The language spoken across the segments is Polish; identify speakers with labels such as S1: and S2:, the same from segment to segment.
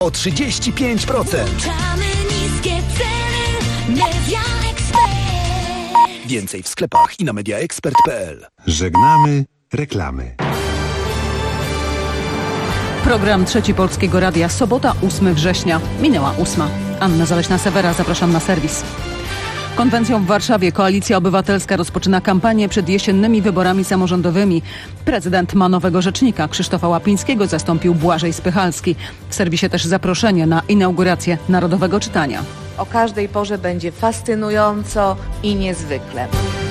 S1: o 35%.
S2: Niskie ceny Media Expert.
S1: Więcej w sklepach i na mediaexpert.pl.
S3: Żegnamy reklamy.
S4: Program Trzeci Polskiego Radia. Sobota, 8 września. Minęła 8. Anna Zaleśna-Sewera, zapraszam na serwis. Konwencją w Warszawie Koalicja Obywatelska rozpoczyna kampanię przed jesiennymi wyborami samorządowymi. Prezydent ma nowego rzecznika. Krzysztofa Łapińskiego zastąpił Błażej Spychalski. W serwisie też zaproszenie na inaugurację Narodowego Czytania.
S5: O każdej porze będzie fascynująco i niezwykle.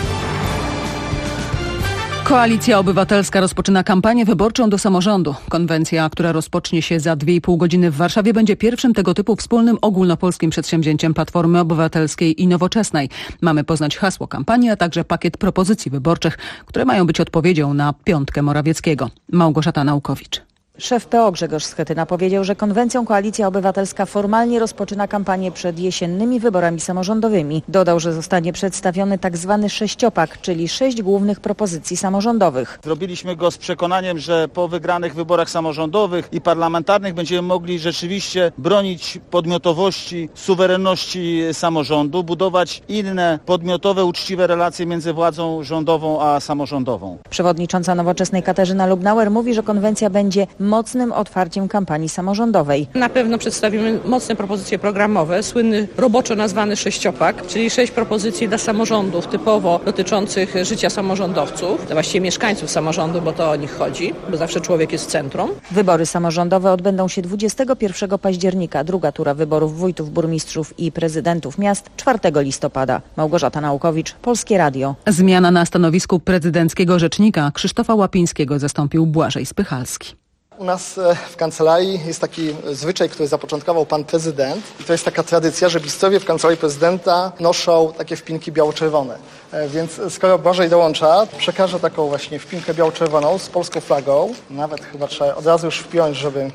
S4: Koalicja Obywatelska rozpoczyna kampanię wyborczą do samorządu. Konwencja, która rozpocznie się za 2,5 godziny w Warszawie, będzie pierwszym tego typu wspólnym ogólnopolskim przedsięwzięciem Platformy Obywatelskiej i Nowoczesnej. Mamy poznać hasło kampanii, a także pakiet propozycji wyborczych, które mają być odpowiedzią na piątkę Morawieckiego. Małgorzata Naukowicz.
S5: Szef PO Grzegorz Schetyna powiedział, że konwencją Koalicja Obywatelska formalnie rozpoczyna kampanię przed jesiennymi wyborami samorządowymi. Dodał, że zostanie przedstawiony tzw. sześciopak, czyli 6 głównych propozycji samorządowych.
S6: Zrobiliśmy go z przekonaniem, że po wygranych wyborach samorządowych i parlamentarnych będziemy mogli rzeczywiście bronić podmiotowości, suwerenności samorządu, budować inne podmiotowe, uczciwe relacje między władzą rządową a samorządową.
S5: Przewodnicząca Nowoczesnej Katarzyna Lubnauer mówi, że konwencja będzie mocnym otwarciem kampanii samorządowej.
S7: Na pewno przedstawimy mocne propozycje programowe, słynny roboczo nazwany sześciopak, czyli 6 propozycji dla samorządów typowo dotyczących życia samorządowców, właściwie mieszkańców samorządu, bo to o nich chodzi, bo zawsze człowiek jest w centrum.
S5: Wybory samorządowe odbędą się 21 października, druga tura wyborów wójtów, burmistrzów i prezydentów miast 4 listopada. Małgorzata Naukowicz, Polskie Radio.
S4: Zmiana na stanowisku prezydenckiego rzecznika Krzysztofa Łapińskiego zastąpił Błażej Spychalski.
S8: U nas w kancelarii jest taki zwyczaj, który zapoczątkował pan prezydent i to jest taka tradycja, że bistrowie w kancelarii prezydenta noszą takie wpinki biało-czerwone. Więc skoro Błażej dołącza, przekażę taką właśnie wpinkę biało-czerwoną z polską flagą. Nawet chyba trzeba od razu już wpiąć, żeby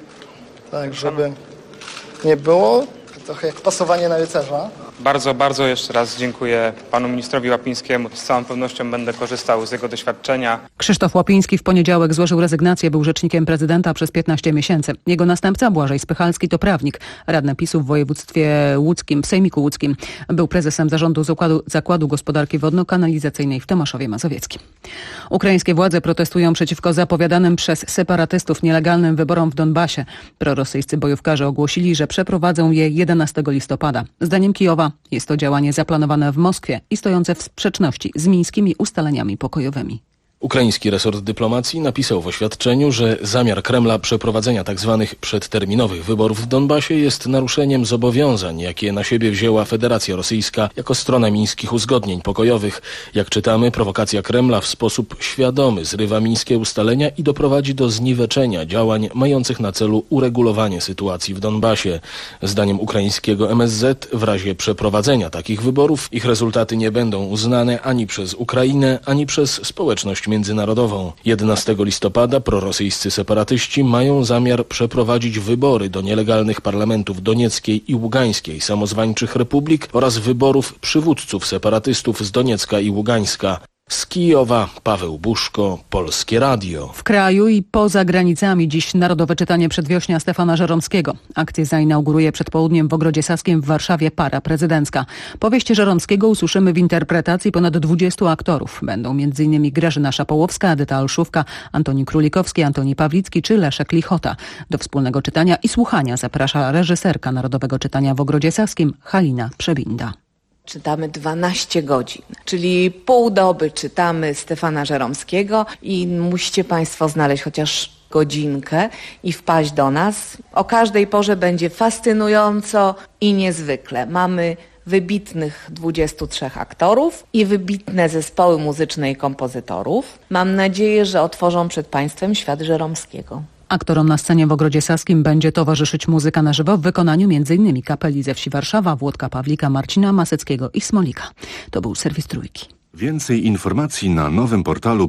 S8: żeby nie było. Trochę jak pasowanie na rycerza.
S9: Bardzo jeszcze raz dziękuję panu ministrowi Łapińskiemu. Z całą pewnością będę korzystał z jego doświadczenia.
S4: Krzysztof Łapiński w poniedziałek złożył rezygnację, był rzecznikiem prezydenta przez 15 miesięcy. Jego następca Błażej Spychalski to prawnik, radny PiS-u w województwie łódzkim, w Sejmiku Łódzkim. Był prezesem zarządu Zakładu Gospodarki Wodno-Kanalizacyjnej w Tomaszowie Mazowieckim. Ukraińskie władze protestują przeciwko zapowiadanym przez separatystów nielegalnym wyborom w Donbasie. Prorosyjscy bojówkarze ogłosili, że przeprowadzą je 11 listopada. Zdaniem Kijowa jest to działanie zaplanowane w Moskwie i stojące w sprzeczności z mińskimi ustaleniami pokojowymi.
S10: Ukraiński resort dyplomacji napisał w oświadczeniu, że zamiar Kremla przeprowadzenia tzw. przedterminowych wyborów w Donbasie jest naruszeniem zobowiązań, jakie na siebie wzięła Federacja Rosyjska jako strona mińskich uzgodnień pokojowych. Jak czytamy, prowokacja Kremla w sposób świadomy zrywa mińskie ustalenia i doprowadzi do zniweczenia działań mających na celu uregulowanie sytuacji w Donbasie. Zdaniem ukraińskiego MSZ w razie przeprowadzenia takich wyborów ich rezultaty nie będą uznane ani przez Ukrainę, ani przez społeczność międzynarodową. 11 listopada prorosyjscy separatyści mają zamiar przeprowadzić wybory do nielegalnych parlamentów Donieckiej i Ługańskiej samozwańczych republik oraz wyborów przywódców separatystów z Doniecka i Ługańska. Z Kijowa Paweł Buszko, Polskie Radio.
S4: W kraju i poza granicami dziś Narodowe Czytanie Przedwiośnia Stefana Żeromskiego. Akcję zainauguruje przed południem w Ogrodzie Saskim w Warszawie para prezydencka. Powieść Żeromskiego usłyszymy w interpretacji ponad 20 aktorów. Będą m.in. Grażyna Szapołowska, Edyta Olszówka, Antoni Królikowski, Antoni Pawlicki czy Leszek Lichota. Do wspólnego czytania i słuchania zaprasza reżyserka Narodowego Czytania w Ogrodzie Saskim Halina Przebinda.
S5: Czytamy 12 godzin, czyli pół doby czytamy Stefana Żeromskiego i musicie Państwo znaleźć chociaż godzinkę i wpaść do nas. O każdej porze będzie fascynująco i niezwykle. Mamy wybitnych 23 aktorów i wybitne zespoły muzyczne i kompozytorów. Mam nadzieję, że otworzą przed Państwem świat Żeromskiego.
S4: Aktorom na scenie w Ogrodzie Saskim będzie towarzyszyć muzyka na żywo w wykonaniu m.in. kapeli ze wsi Warszawa, Włodka Pawlika, Marcina Maseckiego i Smolika. To był serwis Trójki.
S3: Więcej informacji na nowym portalu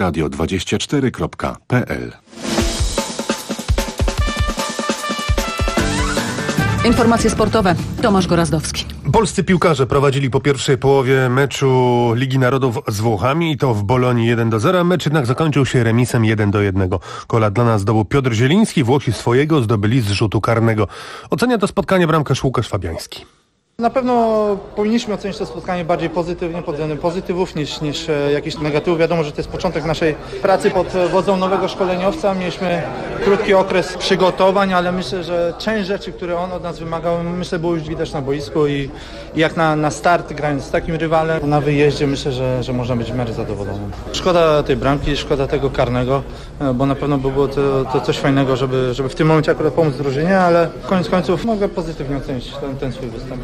S3: polskieradio24.pl.
S4: Informacje sportowe. Tomasz Gorazdowski.
S11: Polscy piłkarze prowadzili po pierwszej połowie meczu Ligi Narodów z Włochami i to w Bolonii 1-0. Mecz jednak zakończył się remisem 1-1. Gola dla nas zdobył Piotr Zieliński, Włosi swojego zdobyli z rzutu karnego. Ocenia to spotkanie bramkarz Łukasz Fabiański.
S12: Na pewno powinniśmy ocenić to spotkanie bardziej pozytywnie, pod względem pozytywów niż jakichś negatywów. Wiadomo, że to jest początek naszej pracy pod wodzą nowego szkoleniowca. Mieliśmy krótki okres przygotowań, ale myślę, że część rzeczy, które on od nas wymagał, było już widać na boisku i jak na start, grając z takim rywalem na wyjeździe, myślę, że można być w miarę zadowolonym. Szkoda tej bramki, szkoda tego karnego, bo na pewno było to coś fajnego, żeby w tym momencie akurat pomóc drużynie, ale koniec końców mogę pozytywnie ocenić ten swój występ.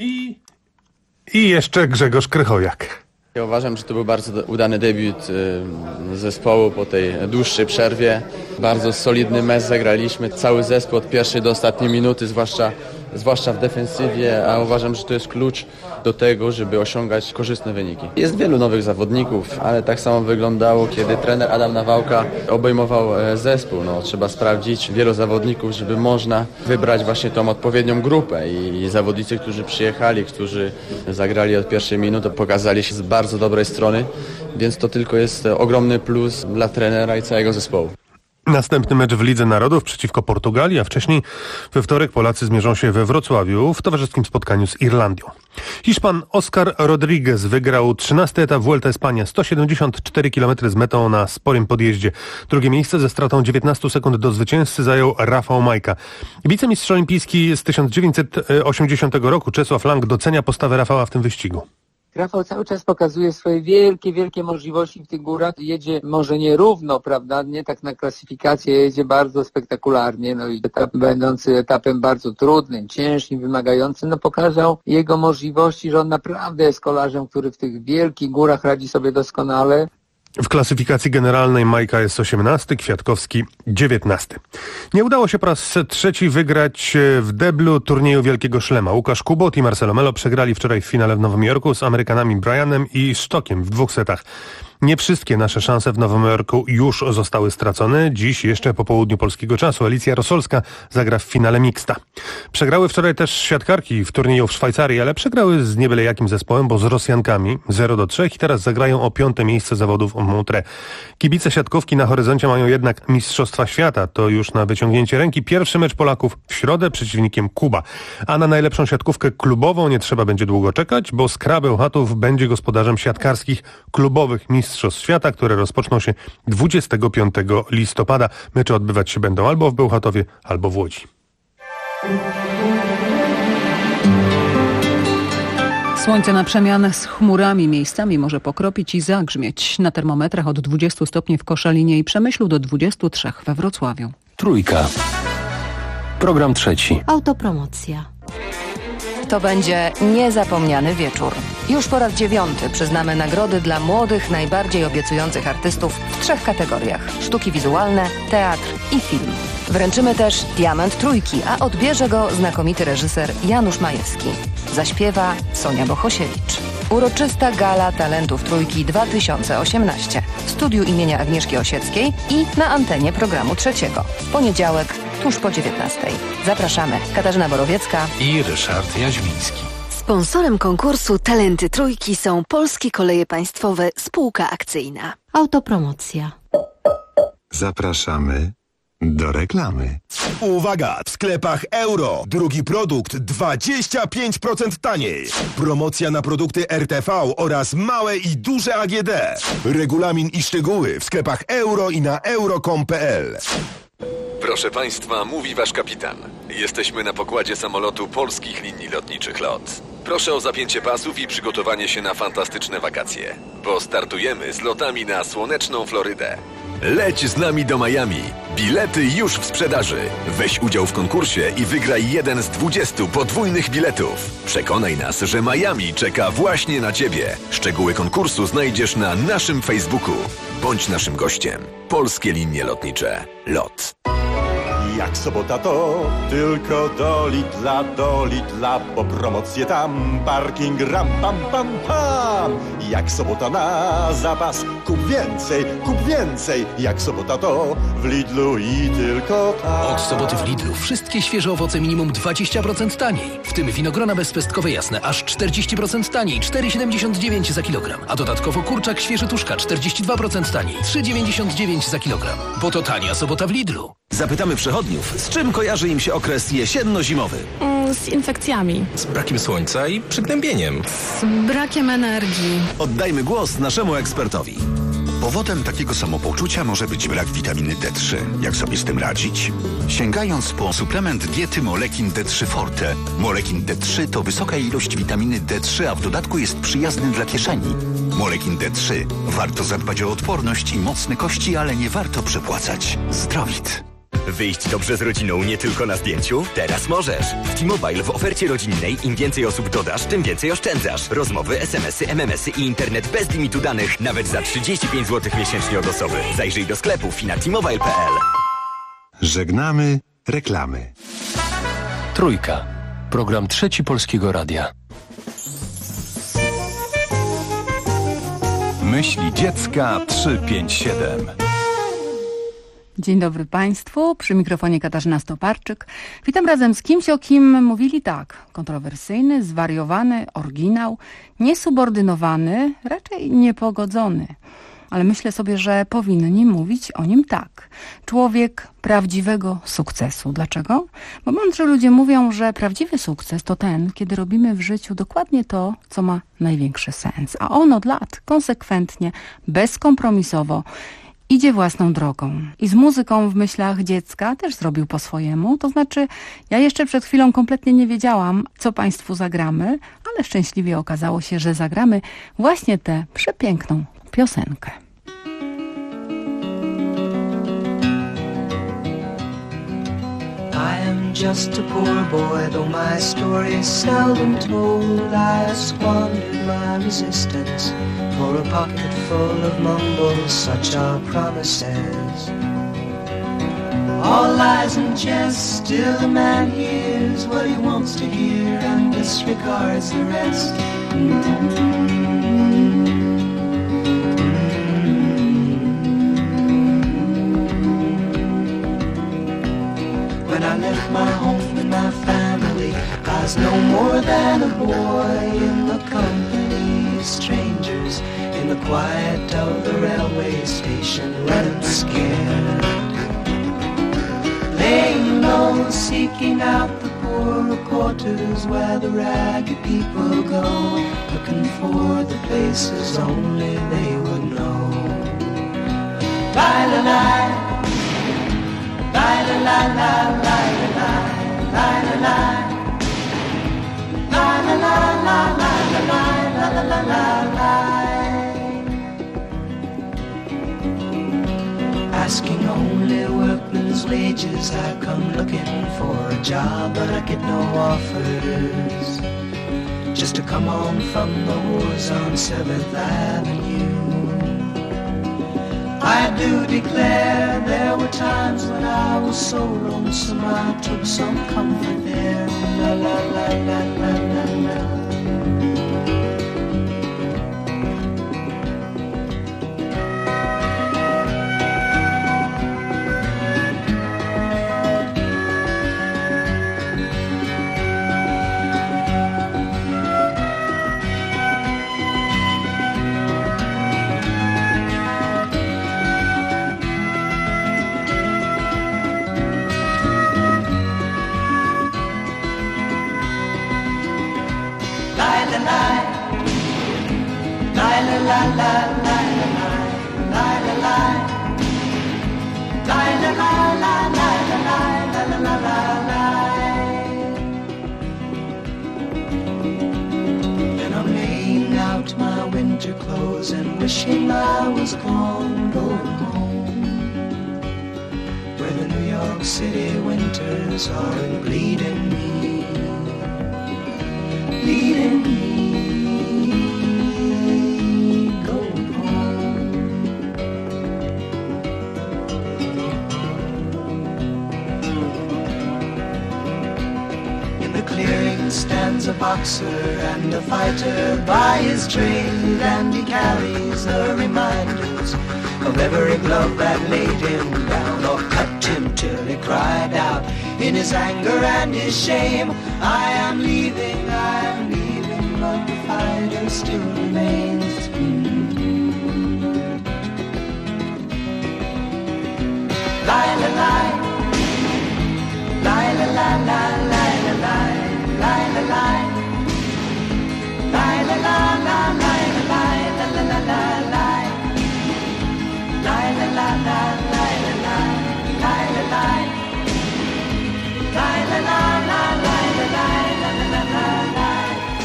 S11: I jeszcze Grzegorz Krychowiak.
S13: Ja uważam, że to był bardzo udany debiut zespołu po tej dłuższej przerwie. Bardzo solidny mecz zagraliśmy, cały zespół od pierwszej do ostatniej minuty, zwłaszcza w defensywie, a uważam, że to jest klucz do tego, żeby osiągać korzystne wyniki. Jest wielu nowych zawodników, ale tak samo wyglądało, kiedy trener Adam Nawałka obejmował zespół. Trzeba sprawdzić wielu zawodników, żeby można wybrać właśnie tą odpowiednią grupę i zawodnicy, którzy przyjechali, którzy zagrali od pierwszej minuty, pokazali się z bardzo dobrej strony, więc to tylko jest ogromny plus dla trenera i całego zespołu.
S11: Następny mecz w Lidze Narodów przeciwko Portugalii, a wcześniej we wtorek Polacy zmierzą się we Wrocławiu w towarzyskim spotkaniu z Irlandią. Hiszpan Oscar Rodriguez wygrał 13. etap Vuelta Espania, 174 km z metą na sporym podjeździe. Drugie miejsce ze stratą 19 sekund do zwycięzcy zajął Rafał Majka. Wicemistrz olimpijski z 1980 roku Czesław Lang docenia postawę Rafała w tym wyścigu.
S14: Rafał cały czas pokazuje swoje wielkie możliwości w tych górach. Jedzie może nie równo, prawda, nie tak na klasyfikację, jedzie bardzo spektakularnie. I etap będący etapem bardzo trudnym, ciężkim, wymagającym, pokazał jego możliwości, że on naprawdę jest kolarzem, który w tych wielkich górach radzi sobie doskonale.
S11: W klasyfikacji generalnej Majka jest 18, Kwiatkowski 19. Nie udało się po raz trzeci wygrać w deblu turnieju Wielkiego Szlema. Łukasz Kubot i Marcelo Melo przegrali wczoraj w finale w Nowym Jorku z Amerykanami Bryanem i Stockiem w 2 setach. Nie wszystkie nasze szanse w Nowym Jorku już zostały stracone. Dziś jeszcze po południu polskiego czasu Alicja Rosolska zagra w finale mixta. Przegrały wczoraj też siatkarki w turnieju w Szwajcarii, ale przegrały z nie byle jakim zespołem, bo z Rosjankami 0-3 i teraz zagrają o 5. miejsce zawodów w Montreux. Kibice siatkówki na horyzoncie mają jednak Mistrzostwa Świata. To już na wyciągnięcie ręki pierwszy mecz Polaków w środę przeciwnikiem Kuba. A na najlepszą siatkówkę klubową nie trzeba będzie długo czekać, bo Skra Bełchatów będzie gospodarzem siatkarskich klubowych Mistrzostw Świata, które rozpoczną się 25 listopada. Mecze odbywać się będą albo w Bełchatowie, albo w Łodzi.
S4: Słońce na przemian z chmurami, miejscami może pokropić i zagrzmieć. Na termometrach od 20 stopni w Koszalinie i Przemyślu do 23 we Wrocławiu.
S1: Trójka. Program trzeci.
S2: Autopromocja. To będzie niezapomniany wieczór. Już po raz 9 przyznamy nagrody dla młodych, najbardziej obiecujących artystów w 3 kategoriach: sztuki wizualne, teatr i film. Wręczymy też Diament Trójki, a odbierze go znakomity reżyser Janusz Majewski. Zaśpiewa Sonia Bohosiewicz. Uroczysta Gala Talentów Trójki 2018 w studiu imienia Agnieszki Osieckiej i na antenie programu trzeciego. W poniedziałek tuż po 19. Zapraszamy. Katarzyna Borowiecka
S1: i Ryszard Jaźwiński.
S2: Sponsorem konkursu Talenty Trójki są Polskie Koleje Państwowe Spółka Akcyjna. Autopromocja.
S3: Zapraszamy do reklamy.
S1: Uwaga! W sklepach Euro. Drugi produkt 25% taniej. Promocja na produkty RTV oraz małe i duże AGD. Regulamin i szczegóły w sklepach Euro i na euro.com.pl.
S15: Proszę Państwa, mówi Wasz kapitan. Jesteśmy na pokładzie samolotu Polskich Linii Lotniczych LOT. Proszę o zapięcie pasów i przygotowanie się na fantastyczne wakacje, bo startujemy z lotami na słoneczną Florydę. Leć z nami do Miami. Bilety już w sprzedaży. Weź udział w konkursie i wygraj jeden z 20 podwójnych biletów. Przekonaj nas, że Miami czeka właśnie na Ciebie. Szczegóły konkursu znajdziesz na naszym Facebooku. Bądź naszym gościem. Polskie Linie Lotnicze LOT.
S16: Jak sobota to tylko do Lidla, bo promocje tam, parking ram pam pam pam. Jak sobota na zapas, kup więcej. Jak sobota to w Lidlu i tylko tam.
S17: Od soboty w Lidlu wszystkie świeże owoce minimum 20% taniej. W tym winogrona bezpestkowe jasne aż 40% taniej, 4,79 za kilogram. A dodatkowo kurczak świeży tuszka 42% taniej, 3,99 za kilogram. Bo to tania sobota w Lidlu.
S18: Zapytamy przechodniów, z czym kojarzy im się okres jesienno-zimowy.
S19: Z infekcjami.
S18: Z brakiem słońca i przygnębieniem.
S19: Z brakiem energii.
S18: Oddajmy głos naszemu ekspertowi.
S20: Powodem takiego samopoczucia może być brak witaminy D3. Jak sobie z tym radzić? Sięgając po suplement diety Molekin D3 Forte. Molekin D3 to wysoka ilość witaminy D3, a w dodatku jest przyjazny dla kieszeni. Molekin D3. Warto zadbać o odporność i mocne kości, ale nie warto przepłacać. Zdrowit.
S21: Wyjść dobrze z rodziną nie tylko na zdjęciu? Teraz możesz. W T-Mobile w ofercie rodzinnej im więcej osób dodasz, tym więcej oszczędzasz. Rozmowy, SMS-y, MMS-y i internet bez limitu danych. Nawet za 35 zł miesięcznie od osoby. Zajrzyj do sklepów i na t-mobile.pl.
S3: Żegnamy reklamy.
S17: Trójka. Program Trzeci Polskiego Radia.
S22: Myśli dziecka 357.
S4: Dzień dobry Państwu, przy mikrofonie Katarzyna Stoparczyk. Witam razem z kimś, o kim mówili tak. Kontrowersyjny, zwariowany, oryginał, niesubordynowany, raczej niepogodzony. Ale myślę sobie, że powinni mówić o nim tak. Człowiek prawdziwego sukcesu. Dlaczego? Bo mądrzy ludzie mówią, że prawdziwy sukces to ten, kiedy robimy w życiu dokładnie to, co ma największy sens. A on od lat konsekwentnie, bezkompromisowo idzie własną drogą. I z muzyką w myślach dziecka też zrobił po swojemu. To znaczy, ja jeszcze przed chwilą kompletnie nie wiedziałam, co Państwu zagramy, ale szczęśliwie okazało się, że zagramy właśnie tę przepiękną piosenkę.
S23: I am just a poor boy, though my story is seldom told. I squandered my resistance for a pocket full of mumbles, such are promises. All lies and jest, still a man hears what he wants to hear and disregards the rest. When I left my home and my family, I was no more than a boy in the company of strangers, in the quiet of the railway station, running scared. Laying low, seeking out the poorer quarters where the ragged people go, looking for the places only they would know. Bye-la-la, asking only workmen's wages, I come looking for a job, but I get no offers. Just to come on from the wars on 7th Avenue. I do declare there were times when I was so lonesome I took some comfort there. La la la la la la la. Then I'm laying out my winter clothes and wishing I was gone, going home, where the New York City winters are bleeding me, bleeding me. clearing stands a boxer and a fighter by his trade, and he carries the reminders of every glove that laid him down or cut him till he cried out in his anger and his shame, I am leaving, but the fighter still remains. Lie, la, lie. Lie, la, la, la, lie, la, lie. Lie, la, lie. Lie, la, la, la, lie, la, lie, la, la, la, la, lie. Lie, la, la, la, lie, la, lie. Lie, la, lie. Lie, la, la, la, lie, la, lie, la, la, la, la, lie.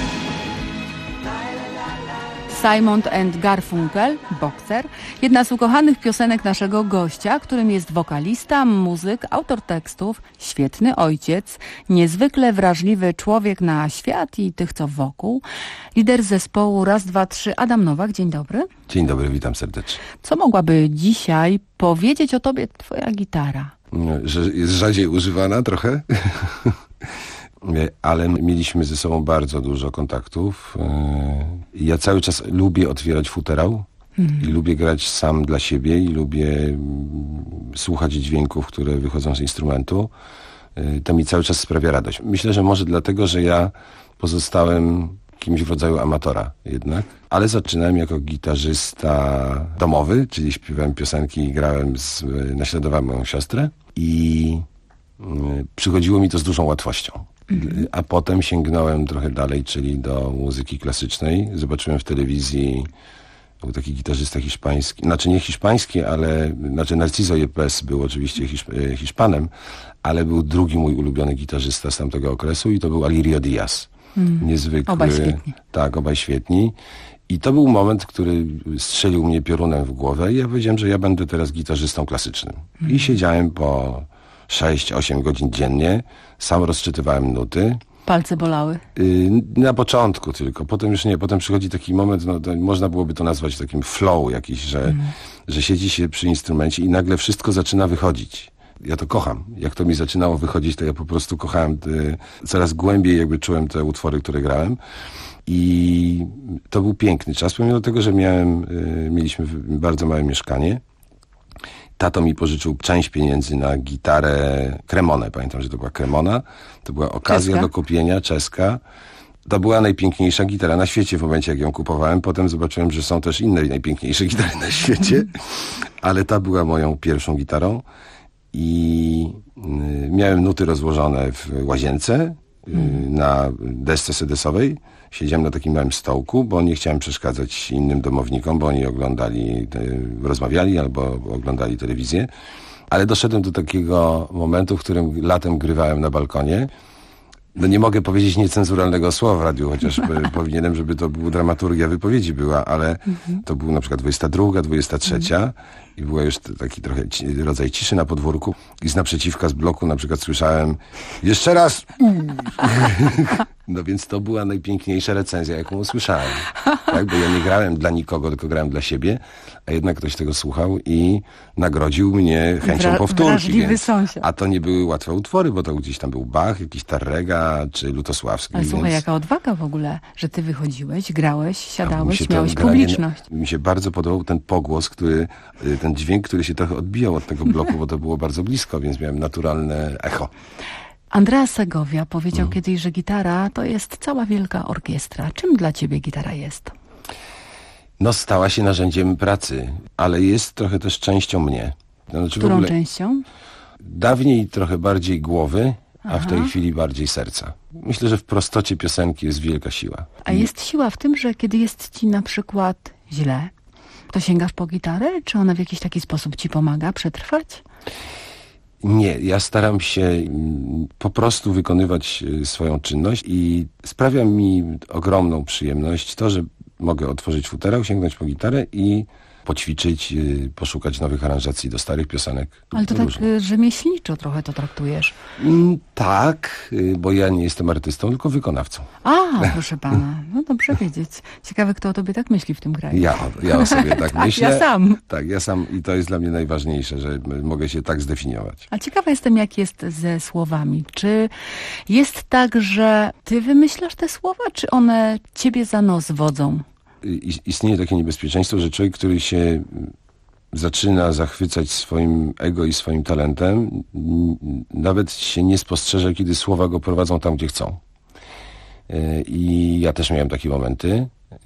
S6: Simon and Garfunkel, Bokser, jedna z ukochanych piosenek naszego gościa, którym jest wokalista, muzyk, autor tekstów, świetny ojciec, niezwykle wrażliwy człowiek na świat i tych, co wokół. Lider zespołu Raz, Dwa, Trzy, Adam Nowak. Dzień dobry.
S7: Dzień dobry, witam serdecznie.
S6: Co mogłaby dzisiaj powiedzieć o tobie twoja gitara?
S7: Że jest rzadziej używana trochę. Ale mieliśmy ze sobą bardzo dużo kontaktów. Ja cały czas lubię otwierać futerał i lubię grać sam dla siebie i lubię słuchać dźwięków, które wychodzą z instrumentu. To mi cały czas sprawia radość. Myślę, że może dlatego, że ja pozostałem kimś w rodzaju amatora jednak, ale zaczynałem jako gitarzysta domowy, czyli śpiewałem piosenki i grałem, naśladowałem moją siostrę i przychodziło mi to z dużą łatwością. A potem sięgnąłem trochę dalej, czyli do muzyki klasycznej. Zobaczyłem w telewizji, był taki gitarzysta hiszpański, znaczy nie hiszpański, ale Narciso Yepes był oczywiście Hiszpanem, ale był drugi mój ulubiony gitarzysta z tamtego okresu i to był Alirio Diaz. Niezwykły.
S6: Obaj świetni.
S7: Tak, obaj świetni. I to był moment, który strzelił mnie piorunem w głowę i ja powiedziałem, że ja będę teraz gitarzystą klasycznym. I siedziałem po 6-8 godzin dziennie, sam rozczytywałem nuty.
S6: Palce bolały?
S7: Na początku tylko, potem już nie. Potem przychodzi taki moment, można byłoby to nazwać takim flow jakiś, że siedzi się przy instrumencie i nagle wszystko zaczyna wychodzić. Ja to kocham. Jak to mi zaczynało wychodzić, to ja po prostu kochałem, coraz głębiej jakby czułem te utwory, które grałem. I to był piękny czas, pomimo tego, że mieliśmy bardzo małe mieszkanie. Tato mi pożyczył część pieniędzy na gitarę Cremonę. Pamiętam, że to była Cremona. To była okazja do kupienia, czeska. To była najpiękniejsza gitara na świecie w momencie, jak ją kupowałem. Potem zobaczyłem, że są też inne najpiękniejsze gitary na świecie. Ale ta była moją pierwszą gitarą. I miałem nuty rozłożone w łazience na desce sedesowej. Siedziałem na takim małym stołku, bo nie chciałem przeszkadzać innym domownikom, bo oni rozmawiali albo oglądali telewizję. Ale doszedłem do takiego momentu, w którym latem grywałem na balkonie. No nie mogę powiedzieć niecenzuralnego słowa w radiu, chociaż powinienem, żeby to była dramaturgia wypowiedzi była, ale to był na przykład 22, 23 i była już taki trochę rodzaj ciszy na podwórku i z naprzeciwka z bloku na przykład słyszałem jeszcze raz. No więc to była najpiękniejsza recenzja, jaką usłyszałem. Tak? Bo ja nie grałem dla nikogo, tylko grałem dla siebie, a jednak ktoś tego słuchał i nagrodził mnie chęcią powtórki. Więc, a to nie były łatwe utwory, bo to gdzieś tam był Bach, jakiś Tarrega czy Lutosławski.
S6: Ale słuchaj, jaka odwaga w ogóle, że ty wychodziłeś, grałeś, siadałeś, miałeś publiczność.
S7: Mi się bardzo podobał ten pogłos, ten dźwięk, który się trochę odbijał od tego bloku, bo to było bardzo blisko, więc miałem naturalne echo.
S6: Andrea Segovia powiedział kiedyś, że gitara to jest cała wielka orkiestra. Czym dla ciebie gitara jest?
S7: No stała się narzędziem pracy, ale jest trochę też częścią mnie. Znaczy,
S6: którą częścią?
S7: Dawniej trochę bardziej głowy, a w tej chwili bardziej serca. Myślę, że w prostocie piosenki jest wielka siła.
S6: A jest siła w tym, że kiedy jest ci na przykład źle, to sięgasz po gitarę? Czy ona w jakiś taki sposób ci pomaga przetrwać?
S7: Nie, ja staram się po prostu wykonywać swoją czynność i sprawia mi ogromną przyjemność to, że mogę otworzyć futerał, sięgnąć po gitarę i poćwiczyć, poszukać nowych aranżacji do starych piosenek.
S6: Ale to tak rzemieślniczo trochę to traktujesz.
S7: Tak, bo ja nie jestem artystą, tylko wykonawcą.
S6: Proszę pana, no dobrze wiedzieć. Ciekawe, kto o tobie tak myśli w tym kraju.
S7: Ja o sobie tak myślę.
S6: Ja sam.
S7: Tak, ja sam i to jest dla mnie najważniejsze, że mogę się tak zdefiniować.
S6: A ciekawa jestem, jak jest ze słowami. Czy jest tak, że ty wymyślasz te słowa, czy one ciebie za nos wodzą?
S7: Istnieje takie niebezpieczeństwo, że człowiek, który się zaczyna zachwycać swoim ego i swoim talentem, nawet się nie spostrzeże, kiedy słowa go prowadzą tam, gdzie chcą. I ja też miałem takie momenty,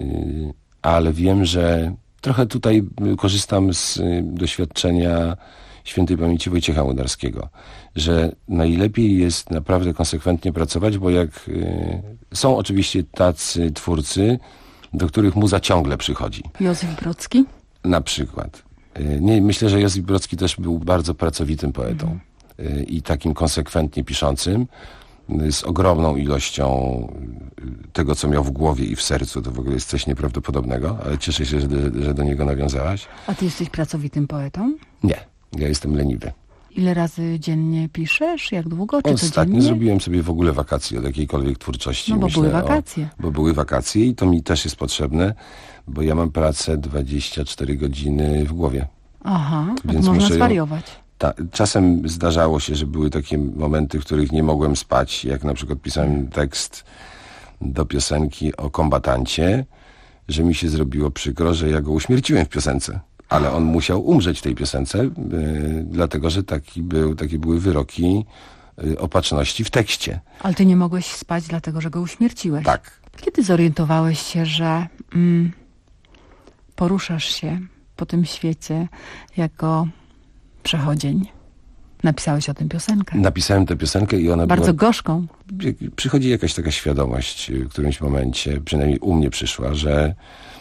S7: ale wiem, że trochę tutaj korzystam z doświadczenia świętej pamięci Wojciecha Łodarskiego, że najlepiej jest naprawdę konsekwentnie pracować, bo jak są oczywiście tacy twórcy, do których muza ciągle przychodzi.
S6: Józef Brodski? Na
S7: przykład. Nie, myślę, że Józef Brodski też był bardzo pracowitym poetą i takim konsekwentnie piszącym, z ogromną ilością tego, co miał w głowie i w sercu. To w ogóle jest coś nieprawdopodobnego, ale cieszę się, że do niego nawiązałaś.
S6: A ty jesteś pracowitym poetą?
S7: Nie, ja jestem leniwy.
S6: Ile razy dziennie piszesz? Jak długo? Czy
S7: Ostatnio
S6: codziennie?
S7: zrobiłem sobie w ogóle wakacje od jakiejkolwiek twórczości.
S6: No bo były wakacje.
S7: Bo były wakacje i to mi też jest potrzebne, bo ja mam pracę 24 godziny w głowie.
S6: Aha,
S7: więc
S6: można
S7: muszę
S6: zwariować.
S7: Czasem zdarzało się, że były takie momenty, w których nie mogłem spać, jak na przykład pisałem tekst do piosenki o kombatancie, że mi się zrobiło przykro, że ja go uśmierciłem w piosence. Ale on musiał umrzeć w tej piosence, dlatego że takie były wyroki opatrzności w tekście.
S6: Ale ty nie mogłeś spać dlatego, że go uśmierciłeś.
S7: Tak.
S6: Kiedy zorientowałeś się, że poruszasz się po tym świecie jako przechodzień? Napisałeś o tym piosenkę.
S7: Napisałem tę piosenkę i ona
S6: bardzo
S7: była...
S6: gorzką.
S7: Przychodzi jakaś taka świadomość w którymś momencie, przynajmniej u mnie przyszła, że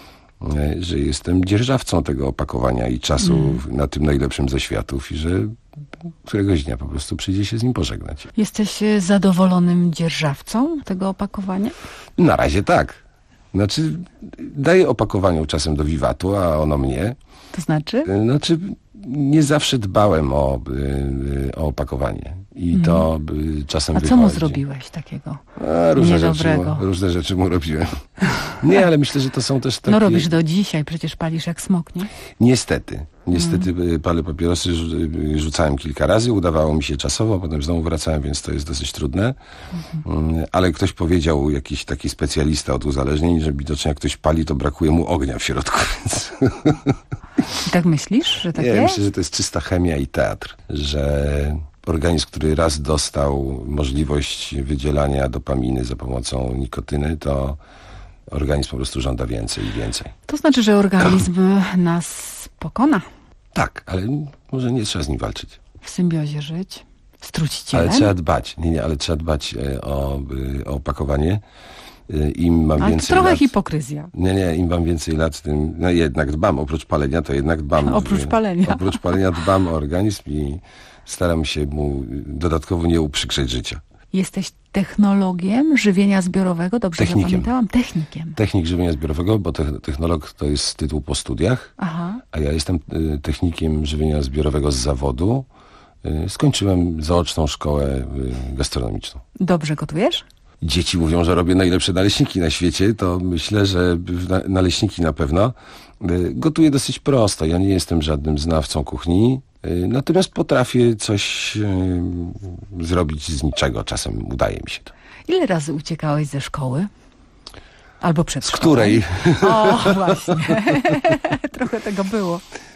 S7: jestem dzierżawcą tego opakowania i czasu na tym najlepszym ze światów i że któregoś dnia po prostu przyjdzie się z nim pożegnać.
S6: Jesteś zadowolonym dzierżawcą tego opakowania?
S7: Na razie tak. Znaczy, daję opakowaniu czasem do wiwatu, a ono mnie.
S6: To znaczy?
S7: Znaczy, nie zawsze dbałem o opakowanie. I to czasem wychodzi.
S6: A co mu zrobiłeś takiego
S7: Różne rzeczy mu robiłem. Nie, ale myślę, że to są też takie...
S6: No robisz do dzisiaj, przecież palisz jak smok, nie?
S7: Niestety palę papierosy, rzucałem kilka razy, udawało mi się czasowo, potem znowu wracałem, więc to jest dosyć trudne. Ale ktoś powiedział, jakiś taki specjalista od uzależnień, że widocznie jak ktoś pali, to brakuje mu ognia w środku. Więc...
S6: I tak myślisz, że tak jest?
S7: Ja myślę, że to jest czysta chemia i teatr, że organizm, który raz dostał możliwość wydzielania dopaminy za pomocą nikotyny, to organizm po prostu żąda więcej i więcej.
S6: To znaczy, że organizm nas pokona.
S7: Tak, ale może nie trzeba z nim walczyć.
S6: W symbiozie żyć, z trucicielem.
S7: Ale trzeba dbać, ale trzeba dbać o opakowanie. Im mam
S6: ale
S7: więcej
S6: to trochę
S7: lat,
S6: hipokryzja.
S7: Nie, im mam więcej lat, tym jednak dbam. Oprócz palenia, to jednak dbam.
S6: Oprócz palenia
S7: dbam o organizm i staram się mu dodatkowo nie uprzykrzeć życia.
S6: Jesteś technologiem żywienia zbiorowego, dobrze zapamiętałam? Technikiem.
S7: Technik żywienia zbiorowego, bo technolog to jest tytuł po studiach, a ja jestem technikiem żywienia zbiorowego z zawodu. Skończyłem zaoczną szkołę gastronomiczną.
S6: Dobrze gotujesz?
S7: Dzieci mówią, że robię najlepsze naleśniki na świecie, to myślę, że naleśniki na pewno. Gotuję dosyć prosto. Ja nie jestem żadnym znawcą kuchni, natomiast potrafię coś zrobić z niczego. Czasem udaje mi się to.
S6: Ile razy uciekałeś ze szkoły? Albo przed szkołą?
S7: Z której?
S6: O, właśnie. Trochę tego było.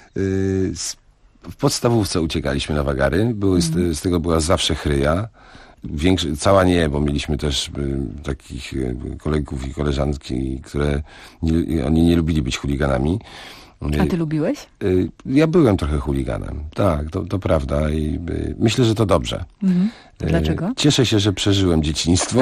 S7: W podstawówce uciekaliśmy na wagary. Z tego była zawsze chryja. Cała nie, bo mieliśmy też takich kolegów i koleżanki, oni nie lubili być chuliganami.
S6: A ty lubiłeś?
S7: Ja byłem trochę chuliganem. Tak, to prawda i myślę, że to dobrze.
S6: Dlaczego?
S7: Cieszę się, że przeżyłem dzieciństwo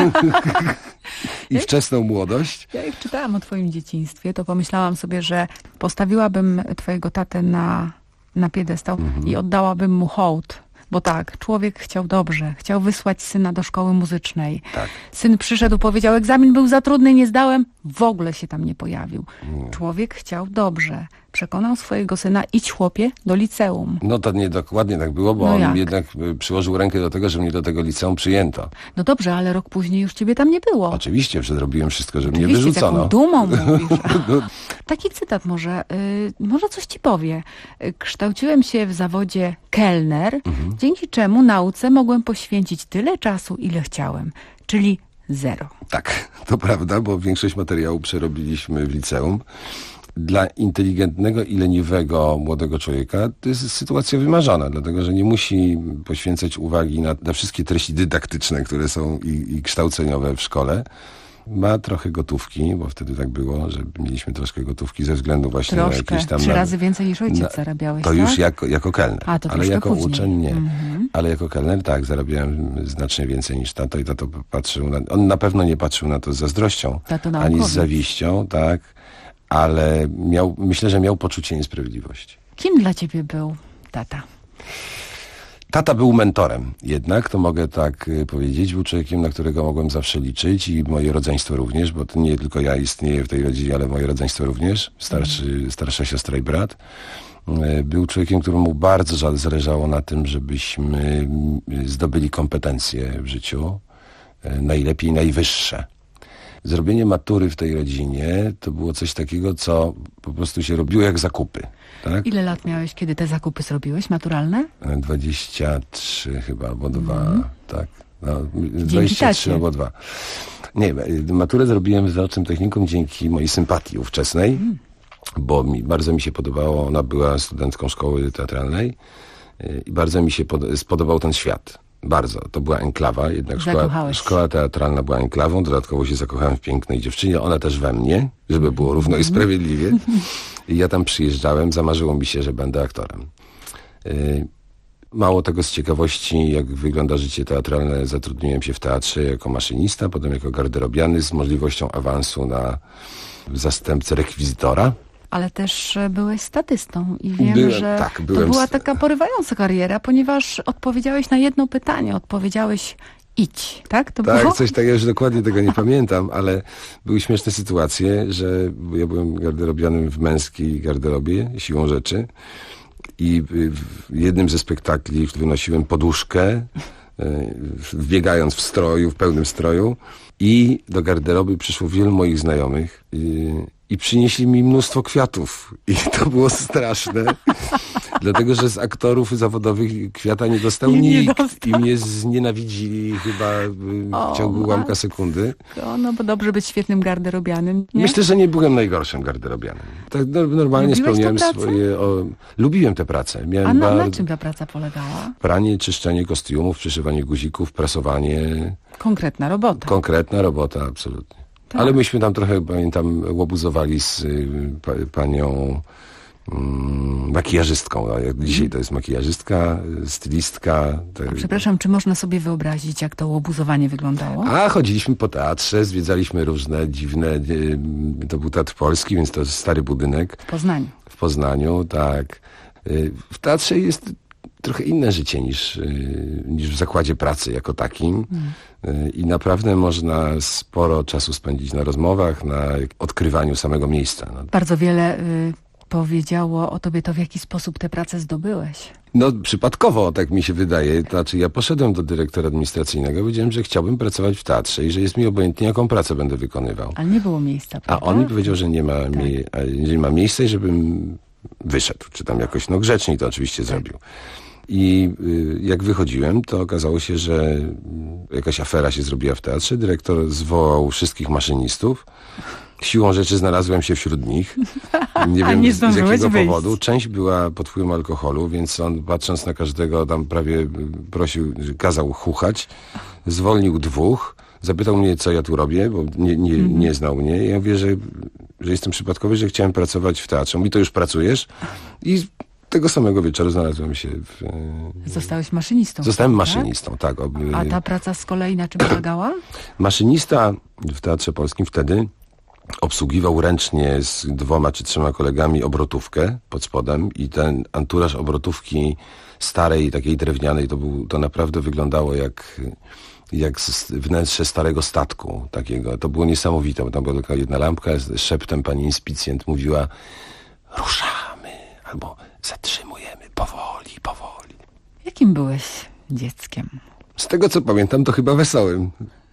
S7: i wczesną młodość.
S6: Ja jak czytałam o twoim dzieciństwie, to pomyślałam sobie, że postawiłabym twojego tatę na piedestał i oddałabym mu hołd. Bo tak, człowiek chciał dobrze, chciał wysłać syna do szkoły muzycznej.
S7: Tak.
S6: Syn przyszedł, powiedział, egzamin był za trudny, nie zdałem, w ogóle się tam nie pojawił. Człowiek chciał dobrze. przekonał swojego syna, idź chłopie do liceum.
S7: No to nie dokładnie tak było, bo on jednak przyłożył rękę do tego, żeby mnie do tego liceum przyjęto.
S6: No dobrze, ale rok później już ciebie tam nie było.
S7: Oczywiście, że zrobiłem wszystko, żeby mnie wyrzucono.
S6: Z taką dumą mówisz. Taki cytat może coś ci powie. Kształciłem się w zawodzie kelner, dzięki czemu nauce mogłem poświęcić tyle czasu, ile chciałem, czyli 0.
S7: Tak, to prawda, bo większość materiału przerobiliśmy w liceum. Dla inteligentnego i leniwego młodego człowieka to jest sytuacja wymarzona, dlatego że nie musi poświęcać uwagi na wszystkie treści dydaktyczne, które są i kształceniowe w szkole. Ma trochę gotówki, bo wtedy tak było, że mieliśmy troszkę gotówki ze względu właśnie na jakieś tam...
S6: 3 razy więcej niż ojciec zarabiałeś,
S7: to
S6: tak?
S7: już jako kelner. Ale jako
S6: później.
S7: uczeń nie. Ale jako kelner tak, zarabiałem znacznie więcej niż tato i tato patrzył on na pewno nie patrzył na to z zazdrością, ani z zawiścią, tak, ale myślę, że miał poczucie niesprawiedliwości.
S6: Kim dla ciebie był tata?
S7: Tata był mentorem jednak, to mogę tak powiedzieć. Był człowiekiem, na którego mogłem zawsze liczyć i moje rodzeństwo również, bo to nie tylko ja istnieję w tej rodzinie, ale moje rodzeństwo również, starsza siostra i brat. Był człowiekiem, któremu bardzo zależało na tym, żebyśmy zdobyli kompetencje w życiu, najlepiej najwyższe. Zrobienie matury w tej rodzinie to było coś takiego, co po prostu się robiło jak zakupy. Tak?
S6: Ile lat miałeś, kiedy te zakupy zrobiłeś, maturalne?
S7: 23 chyba, albo 2, tak. No, 23 albo 2. Nie, maturę zrobiłem w zaocznym technikum dzięki mojej sympatii ówczesnej, bo bardzo mi się podobało, ona była studentką szkoły teatralnej i bardzo mi się spodobał ten świat. Bardzo. To była enklawa, jednak szkoła teatralna była enklawą, dodatkowo się zakochałem w pięknej dziewczynie, ona też we mnie, żeby było równo i sprawiedliwie. I ja tam przyjeżdżałem, zamarzyło mi się, że będę aktorem. Mało tego, z ciekawości, jak wygląda życie teatralne, zatrudniłem się w teatrze jako maszynista, potem jako garderobiany z możliwością awansu na zastępcę rekwizytora.
S6: Ale też byłeś statystą i wiem, że to była taka porywająca kariera, ponieważ odpowiedziałeś na jedno pytanie, odpowiedziałeś idź, tak? To było?
S7: Coś takiego, już dokładnie tego nie pamiętam, ale były śmieszne sytuacje, że ja byłem garderobianym w męskiej garderobie, siłą rzeczy, i w jednym ze spektakli wynosiłem poduszkę, wbiegając w pełnym stroju, i do garderoby przyszło wielu moich znajomych i przynieśli mi mnóstwo kwiatów. I to było straszne, dlatego że z aktorów zawodowych kwiata nie dostał nikt. I mnie znienawidzili chyba w ciągu ułamka sekundy.
S6: No bo dobrze być świetnym garderobianym, nie?
S7: Myślę, że nie byłem najgorszym garderobianem. Tak normalnie spełniałem swoje... Lubiłem tę pracę.
S6: A na czym ta praca polegała?
S7: Pranie, czyszczenie kostiumów, przyszywanie guzików, prasowanie.
S6: Konkretna robota.
S7: Konkretna robota, absolutnie. Tak. Ale myśmy tam trochę, pamiętam, łobuzowali z panią makijażystką. Jak dzisiaj to jest makijażystka, stylistka.
S6: Przepraszam, czy można sobie wyobrazić, jak to łobuzowanie wyglądało?
S7: Chodziliśmy po teatrze, zwiedzaliśmy różne dziwne... To był Teatr Polski, więc to jest stary budynek.
S6: W Poznaniu.
S7: W Poznaniu, tak. W teatrze jest trochę inne życie niż w zakładzie pracy jako takim. I naprawdę można sporo czasu spędzić na rozmowach, na odkrywaniu samego miejsca.
S6: Bardzo wiele powiedziało o tobie to, w jaki sposób tę pracę zdobyłeś.
S7: No przypadkowo, tak mi się wydaje. Znaczy ja poszedłem do dyrektora administracyjnego, powiedziałem, że chciałbym pracować w teatrze i że jest mi obojętnie, jaką pracę będę wykonywał.
S6: Ale nie było miejsca, prawda?
S7: A on mi powiedział, że nie ma miejsca i żebym wyszedł, czy tam jakoś grzecznie to oczywiście zrobił. I jak wychodziłem, to okazało się, że jakaś afera się zrobiła w teatrze. Dyrektor zwołał wszystkich maszynistów. Siłą rzeczy znalazłem się wśród nich. Nie wiem z jakiego powodu. Część była pod wpływem alkoholu, więc on, patrząc na każdego, tam prawie kazał chuchać. Zwolnił 2. Zapytał mnie, co ja tu robię, bo nie znał mnie. Ja mówię, że jestem przypadkowy, że chciałem pracować w teatrze. Mówi, to już pracujesz? I tego samego wieczoru znalazłem się
S6: Zostałeś maszynistą.
S7: Zostałem maszynistą, tak.
S6: A ta praca z kolei na czym polegała?
S7: Maszynista w Teatrze Polskim wtedy obsługiwał ręcznie z 2 czy 3 kolegami obrotówkę pod spodem i ten anturaż obrotówki starej, takiej drewnianej, to naprawdę wyglądało jak wnętrze starego statku takiego. To było niesamowite, bo tam była tylko jedna lampka, z szeptem pani inspicjent mówiła: rusza. Albo zatrzymujemy powoli.
S6: Jakim byłeś dzieckiem?
S7: Z tego co pamiętam, to chyba wesołym.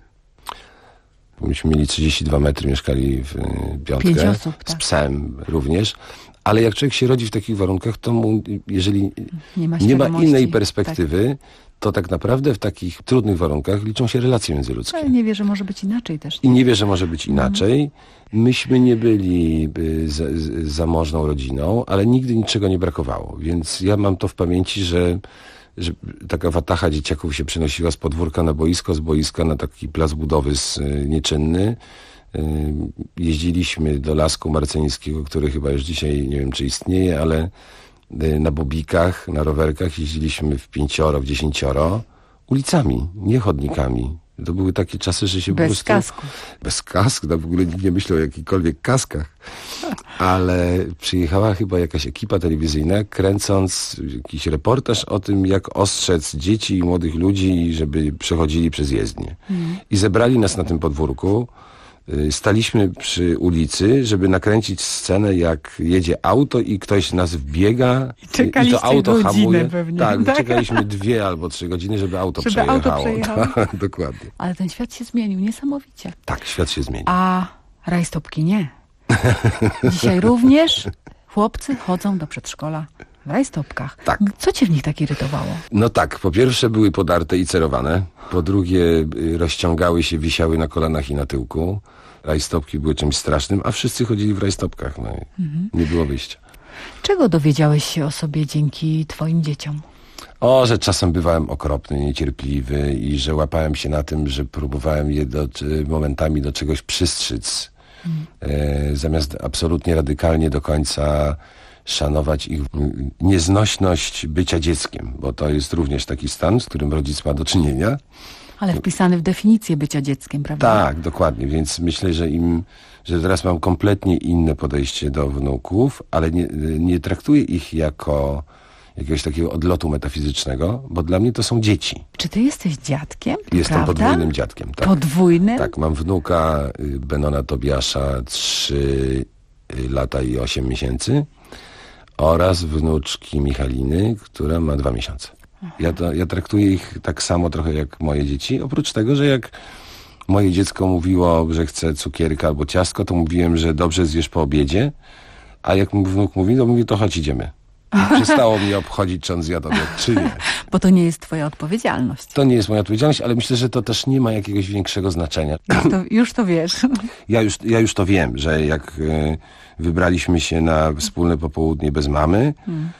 S7: Myśmy mieli 32 metry, mieszkali w piątkę.
S6: 5 osób, tak.
S7: Z psem również. Ale jak człowiek się rodzi w takich warunkach, to mu, jeżeli nie ma innej perspektywy, to tak naprawdę w takich trudnych warunkach liczą się relacje międzyludzkie.
S6: Ale nie wie, że może być inaczej też.
S7: I nie wie, że może być inaczej. Myśmy nie byli zamożną rodziną, ale nigdy niczego nie brakowało. Więc ja mam to w pamięci, że taka watacha dzieciaków się przenosiła z podwórka na boisko, z boiska na taki plac budowy nieczynny. Jeździliśmy do Lasku Marceńskiego, który chyba już dzisiaj nie wiem, czy istnieje, ale na bobikach, na rowerkach jeździliśmy w 5, w 10 ulicami, nie chodnikami. To były takie czasy, że się po prostu... Bez kasku, w ogóle nikt nie myślał o jakichkolwiek kaskach. Ale przyjechała chyba jakaś ekipa telewizyjna, kręcąc jakiś reportaż o tym, jak ostrzec dzieci i młodych ludzi, żeby przechodzili przez jezdnię. I zebrali nas na tym podwórku. Staliśmy przy ulicy, żeby nakręcić scenę, jak jedzie auto i ktoś nas wbiega i to auto hamuje.
S6: Pewnie.
S7: Tak, czekaliśmy 2 albo 3 godziny, żeby auto przejechało. Dokładnie.
S6: Ale ten świat się zmienił niesamowicie.
S7: Tak, świat się zmienił.
S6: A rajstopki nie. Dzisiaj również chłopcy chodzą do przedszkola w rajstopkach.
S7: Tak.
S6: Co cię w nich tak irytowało?
S7: No tak, po pierwsze były podarte i cerowane. Po drugie rozciągały się, wisiały na kolanach i na tyłku. Rajstopki były czymś strasznym, a wszyscy chodzili w rajstopkach. No i nie było wyjścia.
S6: Czego dowiedziałeś się o sobie dzięki twoim dzieciom?
S7: Że czasem bywałem okropny, niecierpliwy i że łapałem się na tym, że próbowałem je momentami do czegoś przystrzyc. Zamiast absolutnie radykalnie do końca szanować ich nieznośność bycia dzieckiem, bo to jest również taki stan, z którym rodzic ma do czynienia.
S6: Ale wpisany w definicję bycia dzieckiem, prawda?
S7: Tak, dokładnie, więc myślę, że teraz mam kompletnie inne podejście do wnuków, ale nie traktuję ich jako jakiegoś takiego odlotu metafizycznego, bo dla mnie to są dzieci.
S6: Czy ty jesteś dziadkiem?
S7: Jestem
S6: prawda?
S7: podwójnym dziadkiem. Tak.
S6: Podwójnym?
S7: Tak, mam wnuka Benona Tobiasza 3 lata i 8 miesięcy oraz wnuczki Michaliny, która ma 2 miesiące. Ja traktuję ich tak samo trochę jak moje dzieci, oprócz tego, że jak moje dziecko mówiło, że chce cukierka albo ciastko, to mówiłem, że dobrze zjesz po obiedzie, a jak mój wnuk mówi, to mówi, to chodź idziemy. Przestało mnie obchodzić, czy on zjadł obiad, czy nie.
S6: Bo to nie jest twoja odpowiedzialność.
S7: To nie jest moja odpowiedzialność, ale myślę, że to też nie ma jakiegoś większego znaczenia.
S6: Już to wiesz.
S7: Ja już to wiem, że jak wybraliśmy się na wspólne popołudnie bez mamy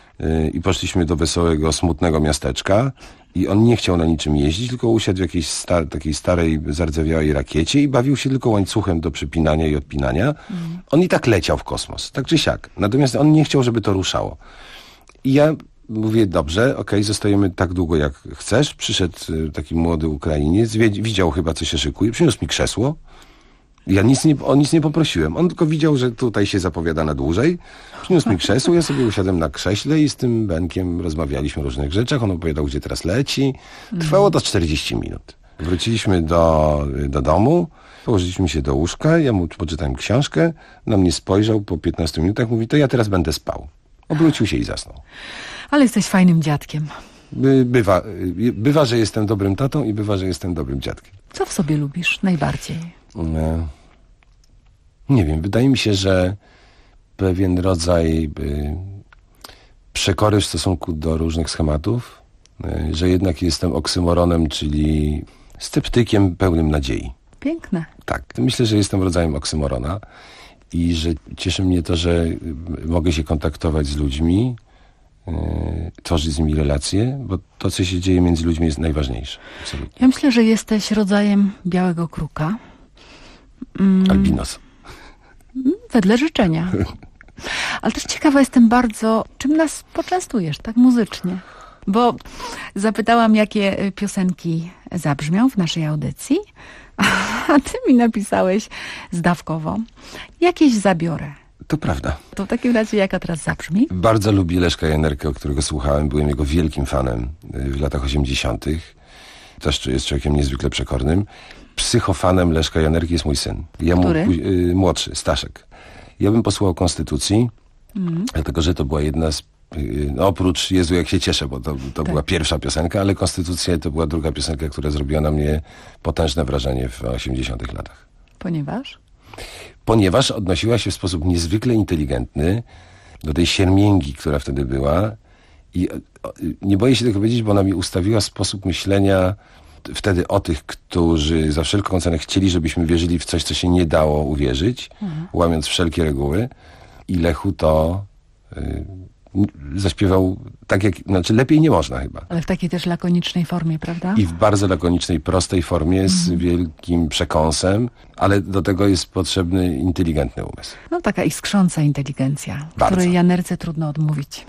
S7: i poszliśmy do wesołego, smutnego miasteczka i on nie chciał na niczym jeździć, tylko usiadł w jakiejś takiej starej, zardzewiałej rakiecie i bawił się tylko łańcuchem do przypinania i odpinania. On i tak leciał w kosmos, tak czy siak. Natomiast on nie chciał, żeby to ruszało. I ja mówię, dobrze, okej, zostajemy tak długo, jak chcesz. Przyszedł taki młody Ukrainiec, widział chyba, co się szykuje, przyniósł mi krzesło. Ja o nic nie poprosiłem. On tylko widział, że tutaj się zapowiada na dłużej. Przyniósł mi krzesło, ja sobie usiadłem na krześle i z tym Benkiem rozmawialiśmy o różnych rzeczach. On opowiadał, gdzie teraz leci. Trwało to 40 minut. Wróciliśmy do domu, położyliśmy się do łóżka, ja mu poczytałem książkę, na mnie spojrzał po 15 minutach, mówi, to ja teraz będę spał. Obrócił się i zasnął.
S6: Ale jesteś fajnym dziadkiem.
S7: Bywa, że jestem dobrym tatą i bywa, że jestem dobrym dziadkiem.
S6: Co w sobie lubisz najbardziej?
S7: Nie wiem, wydaje mi się, że pewien rodzaj przekory w stosunku do różnych schematów, że jednak jestem oksymoronem, czyli sceptykiem pełnym nadziei.
S6: Piękne.
S7: Tak, myślę, że jestem rodzajem oksymorona i że cieszy mnie to, że mogę się kontaktować z ludźmi, tworzyć z nimi relacje, bo to, co się dzieje między ludźmi, jest najważniejsze. Absolutnie.
S6: Ja myślę, że jesteś rodzajem białego kruka.
S7: Albinos.
S6: Wedle życzenia. Ale też ciekawa jestem bardzo, czym nas poczęstujesz tak muzycznie. Bo zapytałam, jakie piosenki zabrzmią w naszej audycji, a ty mi napisałeś zdawkowo. Jakieś zabiorę.
S7: To prawda.
S6: To w takim razie jaka teraz zabrzmi?
S7: Bardzo lubię Leszka Janerkę, którego słuchałem. Byłem jego wielkim fanem w latach 80. Też jest człowiekiem niezwykle przekornym. Psychofanem Leszka Janerki jest mój syn.
S6: Który?
S7: Młodszy, Staszek. Ja bym posłuchał Konstytucji Dlatego, że to była jedna z... No, oprócz Jezu, jak się cieszę, bo to była pierwsza piosenka, ale Konstytucja to była druga piosenka, która zrobiła na mnie potężne wrażenie w 80-tych latach. Ponieważ odnosiła się w sposób niezwykle inteligentny do tej siermięgi, która wtedy była. I nie boję się tego powiedzieć, bo ona mi ustawiła sposób myślenia wtedy o tych, którzy za wszelką cenę chcieli, żebyśmy wierzyli w coś, co się nie dało uwierzyć, łamiąc wszelkie reguły. I Lechu to zaśpiewał tak jak, znaczy lepiej nie można chyba.
S6: Ale w takiej też lakonicznej formie, prawda?
S7: I w bardzo lakonicznej, prostej formie, z wielkim przekąsem, ale do tego jest potrzebny inteligentny umysł.
S6: No taka iskrząca inteligencja, której Janerce trudno odmówić.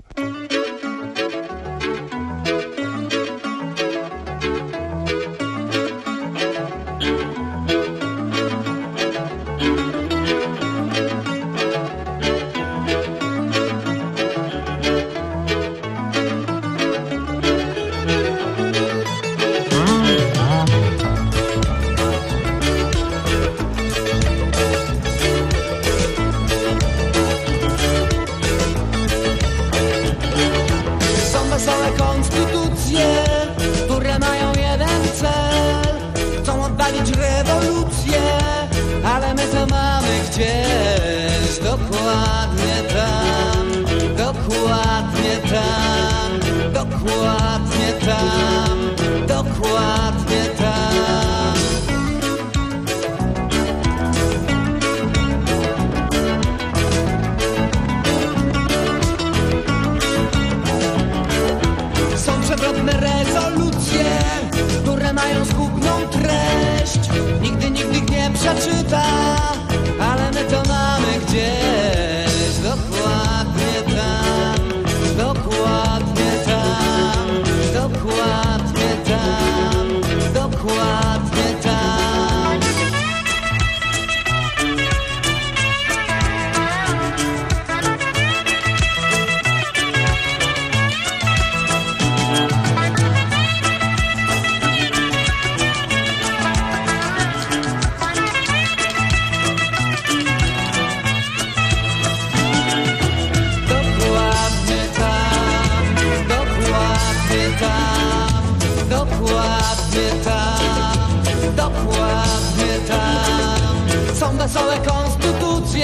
S8: Wesołe konstytucje,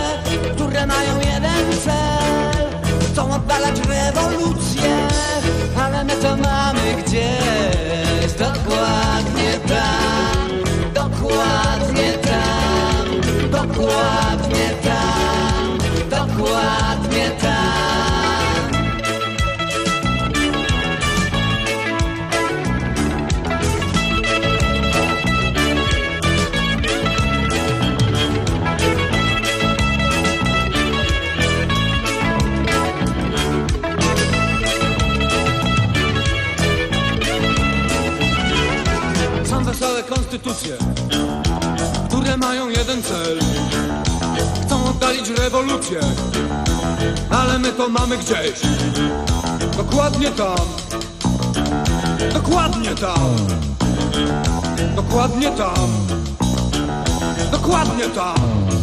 S8: które mają jeden cel. Chcą oddalać rewolucję, ale my to mamy gdzieś. Dokładnie tam, dokładnie tam, dokładnie tam, dokładnie tam.
S9: Wesołe konstytucje, które mają jeden cel. Chcą oddalić rewolucję, ale my to mamy gdzieś. Dokładnie tam, dokładnie tam, dokładnie tam, dokładnie tam.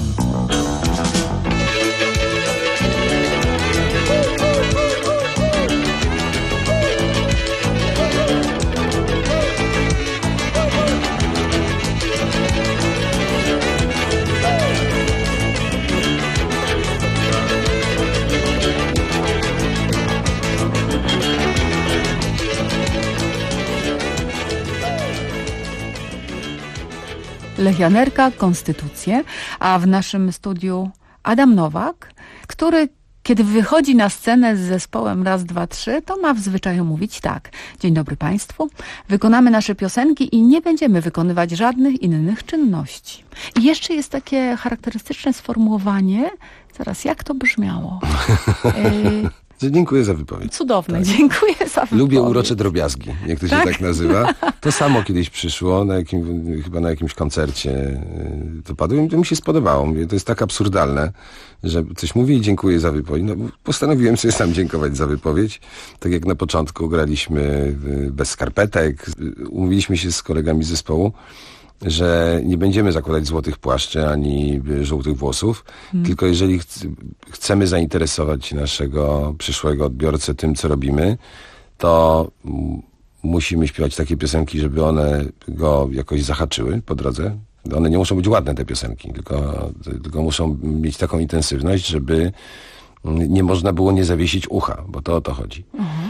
S6: Lech Janerka, Konstytucję, a w naszym studiu Adam Nowak, który kiedy wychodzi na scenę z zespołem Raz, Dwa, Trzy, to ma w zwyczaju mówić tak. Dzień dobry Państwu, wykonamy nasze piosenki i nie będziemy wykonywać żadnych innych czynności. I jeszcze jest takie charakterystyczne sformułowanie, zaraz jak to brzmiało?
S7: Dziękuję za wypowiedź.
S6: Cudowne, tak. Dziękuję za wypowiedź.
S7: Lubię urocze drobiazgi, jak to się tak nazywa. To samo kiedyś przyszło, chyba na jakimś koncercie to padło i to mi się spodobało. Mówię, to jest tak absurdalne, że coś mówię i dziękuję za wypowiedź. No, postanowiłem sobie sam dziękować za wypowiedź. Tak jak na początku graliśmy bez skarpetek. Umówiliśmy się z kolegami z zespołu, że nie będziemy zakładać złotych płaszczy ani żółtych włosów, tylko jeżeli chcemy zainteresować naszego przyszłego odbiorcę tym, co robimy, to musimy śpiewać takie piosenki, żeby one go jakoś zahaczyły po drodze. One nie muszą być ładne, te piosenki, tylko muszą mieć taką intensywność, żeby nie można było nie zawiesić ucha, bo to o to chodzi.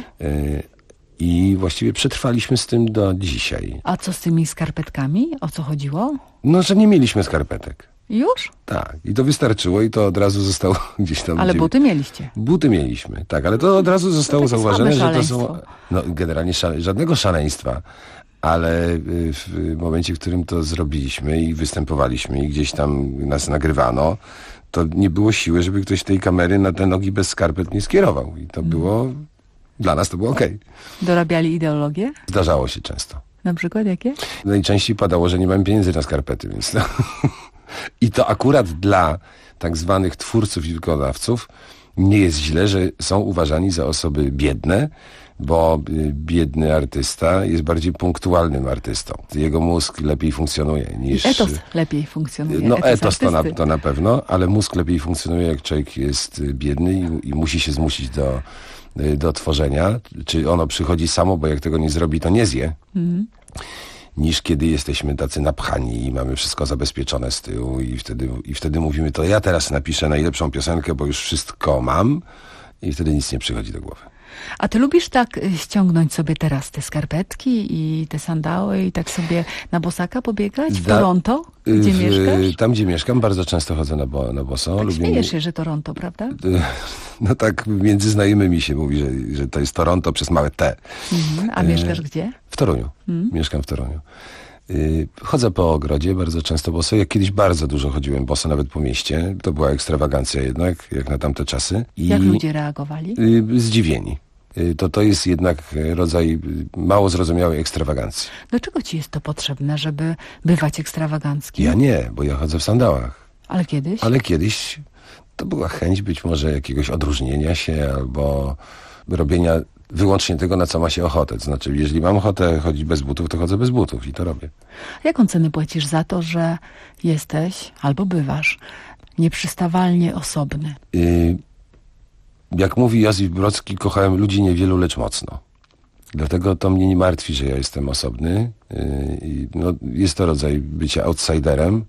S7: I właściwie przetrwaliśmy z tym do dzisiaj.
S6: A co z tymi skarpetkami? O co chodziło?
S7: No, że nie mieliśmy skarpetek.
S6: Już?
S7: Tak. I to wystarczyło i to od razu zostało gdzieś tam...
S6: Ale buty mieliście?
S7: Buty mieliśmy, tak. Ale to od razu zostało zauważone, że to są... No, generalnie żadnego szaleństwa. Ale w momencie, w którym to zrobiliśmy i występowaliśmy i gdzieś tam nas nagrywano, to nie było siły, żeby ktoś tej kamery na te nogi bez skarpet nie skierował. I to było... Dla nas to było okej.
S6: Dorabiali ideologię?
S7: Zdarzało się często.
S6: Na przykład jakie?
S7: Najczęściej padało, że nie mam pieniędzy na skarpety, więc to... I to akurat dla tak zwanych twórców i wykonawców nie jest źle, że są uważani za osoby biedne, bo biedny artysta jest bardziej punktualnym artystą. Jego mózg lepiej funkcjonuje niż...
S6: Etos lepiej funkcjonuje.
S7: No etos to na pewno, ale mózg lepiej funkcjonuje, jak człowiek jest biedny i musi się zmusić do tworzenia. Czy ono przychodzi samo, bo jak tego nie zrobi, to nie zje. Niż kiedy jesteśmy tacy napchani i mamy wszystko zabezpieczone z tyłu i wtedy mówimy, to ja teraz napiszę najlepszą piosenkę, bo już wszystko mam i wtedy nic nie przychodzi do głowy.
S6: A ty lubisz tak ściągnąć sobie teraz te skarpetki i te sandały i tak sobie na bosaka pobiegać w Toronto, gdzie mieszkasz?
S7: Tam, gdzie mieszkam, bardzo często chodzę na boso.
S6: Tak śmiejesz się, że Toronto, prawda?
S7: No tak między znajomymi się mówi, że to jest Toronto przez małe T.
S6: A mieszkasz gdzie?
S7: W Toruniu. Mieszkam w Toruniu. Chodzę po ogrodzie bardzo często boso. Ja kiedyś bardzo dużo chodziłem boso, nawet po mieście. To była ekstrawagancja jednak, jak na tamte czasy.
S6: Jak ludzie reagowali?
S7: Zdziwieni. To jest jednak rodzaj mało zrozumiałej ekstrawagancji.
S6: Dlaczego ci jest to potrzebne, żeby bywać ekstrawaganckim?
S7: Ja nie, bo ja chodzę w sandałach.
S6: Ale kiedyś?
S7: Ale kiedyś to była chęć być może jakiegoś odróżnienia się albo robienia wyłącznie tego, na co ma się ochotę. To znaczy, jeżeli mam ochotę chodzić bez butów, to chodzę bez butów i to robię.
S6: Jaką cenę płacisz za to, że jesteś albo bywasz nieprzystawalnie osobny?
S7: Jak mówi Józef Brodski, kochałem ludzi niewielu, lecz mocno. Dlatego to mnie nie martwi, że ja jestem osobny. No, jest to rodzaj bycia outsiderem,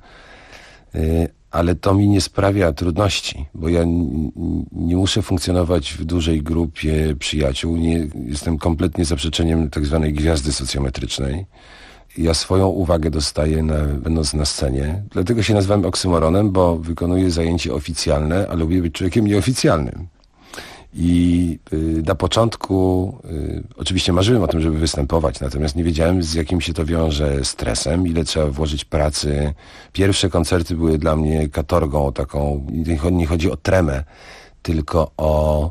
S7: ale to mi nie sprawia trudności, bo ja nie muszę funkcjonować w dużej grupie przyjaciół. Nie, jestem kompletnie zaprzeczeniem tak zwanej gwiazdy socjometrycznej. Ja swoją uwagę dostaję będąc na scenie. Dlatego się nazywam oksymoronem, bo wykonuję zajęcie oficjalne, a lubię być człowiekiem nieoficjalnym. I na początku oczywiście marzyłem o tym, żeby występować, natomiast nie wiedziałem, z jakim się to wiąże stresem, ile trzeba włożyć pracy. Pierwsze koncerty były dla mnie katorgą taką, nie chodzi o tremę, tylko o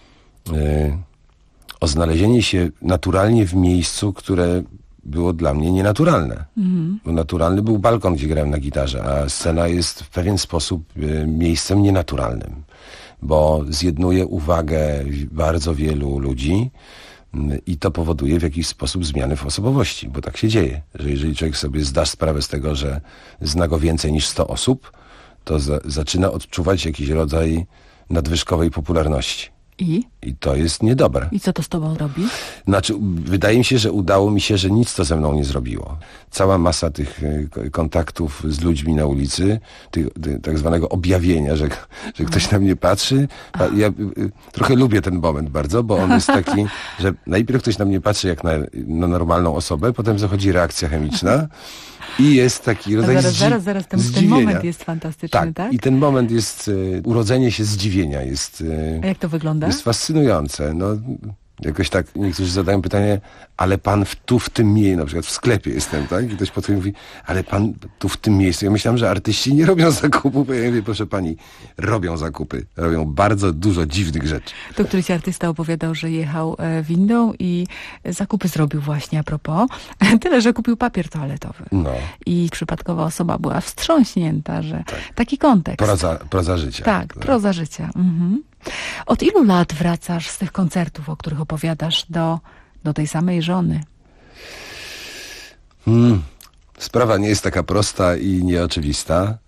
S7: znalezienie się naturalnie w miejscu, które było dla mnie nienaturalne. Bo naturalny był balkon, gdzie grałem na gitarze, a scena jest w pewien sposób miejscem nienaturalnym, bo zjednuje uwagę bardzo wielu ludzi i to powoduje w jakiś sposób zmiany w osobowości, bo tak się dzieje, że jeżeli człowiek sobie zda sprawę z tego, że zna go więcej niż 100 osób, to zaczyna odczuwać jakiś rodzaj nadwyżkowej popularności. I to jest niedobre.
S6: I co to z tobą robi?
S7: Znaczy, wydaje mi się, że udało mi się, że nic to ze mną nie zrobiło. Cała masa tych kontaktów z ludźmi na ulicy, tak zwanego objawienia, że ktoś na mnie patrzy. Ja trochę lubię ten moment bardzo, bo on jest taki, że najpierw ktoś na mnie patrzy jak na normalną osobę, potem zachodzi reakcja chemiczna i jest taki rodzaj
S6: zaraz, ten moment jest fantastyczny, tak?
S7: I ten moment jest, urodzenie się zdziwienia jest...
S6: A jak to wygląda?
S7: Jest fascynujące. No, jakoś tak niektórzy zadają pytanie, ale pan w tym miejscu, na przykład w sklepie jestem, tak? I ktoś podchodzi i mówi, ale pan tu w tym miejscu. Ja myślałem, że artyści nie robią zakupów. Ja mówię, proszę pani, robią zakupy. Robią bardzo dużo dziwnych rzeczy.
S6: To któryś artysta opowiadał, że jechał windą i zakupy zrobił właśnie a propos. Tyle, że kupił papier toaletowy.
S7: No.
S6: I przypadkowa osoba była wstrząśnięta, że taki kontekst.
S7: Proza życia.
S6: Tak, proza życia. Od ilu lat wracasz z tych koncertów, o których opowiadasz, do tej samej żony?
S7: Sprawa nie jest taka prosta i nieoczywista,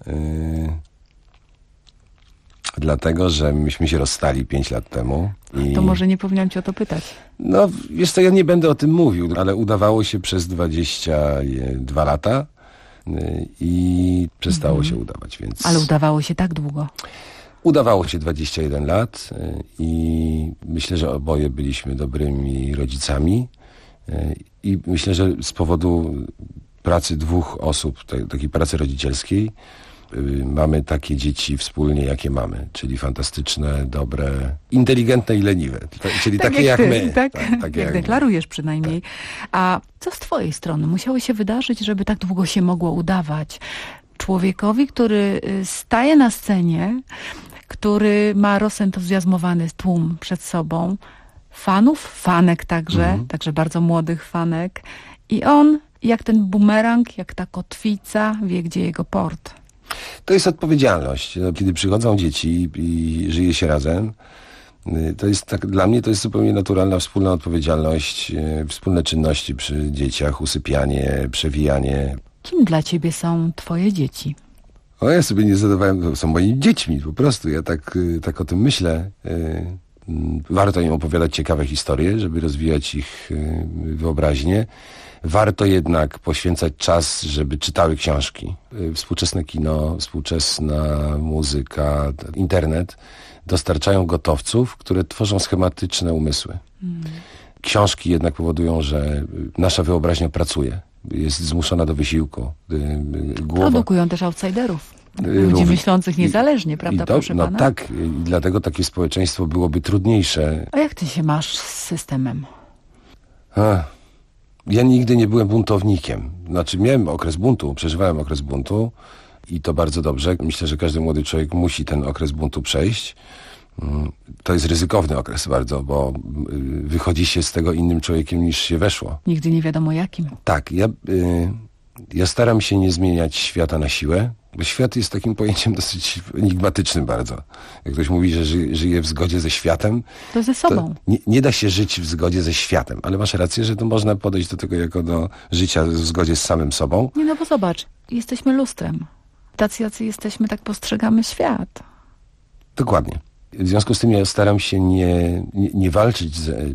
S7: dlatego, że myśmy się rozstali 5 lat temu.
S6: To może nie powinienem cię o to pytać.
S7: No, wiesz co, ja nie będę o tym mówił, ale udawało się przez 22 lata i przestało się udawać, więc...
S6: Ale udawało się tak długo.
S7: Udawało się 21 lat i myślę, że oboje byliśmy dobrymi rodzicami i myślę, że z powodu pracy 2 osób, takiej pracy rodzicielskiej, mamy takie dzieci wspólnie, jakie mamy, czyli fantastyczne, dobre, inteligentne i leniwe, czyli tak takie jak my.
S6: Tak,
S7: takie
S6: jak deklarujesz przynajmniej. A co z twojej strony musiało się wydarzyć, żeby tak długo się mogło udawać? Człowiekowi, który staje na scenie, który ma rozentuzjazmowany tłum przed sobą, fanów, fanek także, także bardzo młodych fanek i on, jak ten bumerang, jak ta kotwica, wie, gdzie jego port.
S7: To jest odpowiedzialność. Kiedy przychodzą dzieci i żyje się razem, to jest tak, dla mnie to jest zupełnie naturalna wspólna odpowiedzialność, wspólne czynności przy dzieciach, usypianie, przewijanie.
S6: Kim dla ciebie są twoje dzieci?
S7: O, ja sobie nie zadawałem, to są moimi dziećmi po prostu. Ja tak o tym myślę. Warto im opowiadać ciekawe historie, żeby rozwijać ich wyobraźnię. Warto jednak poświęcać czas, żeby czytały książki. Współczesne kino, współczesna muzyka, internet dostarczają gotowców, które tworzą schematyczne umysły. Książki jednak powodują, że nasza wyobraźnia pracuje. Jest zmuszona do wysiłku.
S6: Produkują też outsiderów. Ludzi myślących niezależnie, prawda, proszę pana?
S7: No tak, i dlatego takie społeczeństwo byłoby trudniejsze.
S6: A jak ty się masz z systemem?
S7: Ja nigdy nie byłem buntownikiem. Znaczy miałem okres buntu, przeżywałem okres buntu i to bardzo dobrze. Myślę, że każdy młody człowiek musi ten okres buntu przejść. To jest ryzykowny okres bardzo, bo wychodzi się z tego innym człowiekiem niż się weszło.
S6: Nigdy nie wiadomo jakim.
S7: Tak, ja staram się nie zmieniać świata na siłę, bo świat jest takim pojęciem dosyć enigmatycznym bardzo. Jak ktoś mówi, że żyje w zgodzie ze światem,
S6: to ze sobą.
S7: To nie da się żyć w zgodzie ze światem, ale masz rację, że to można podejść do tego jako do życia w zgodzie z samym sobą.
S6: Nie, no bo zobacz, jesteśmy lustrem. Tacy jacy jesteśmy, tak postrzegamy świat.
S7: Dokładnie. W związku z tym ja staram się nie walczyć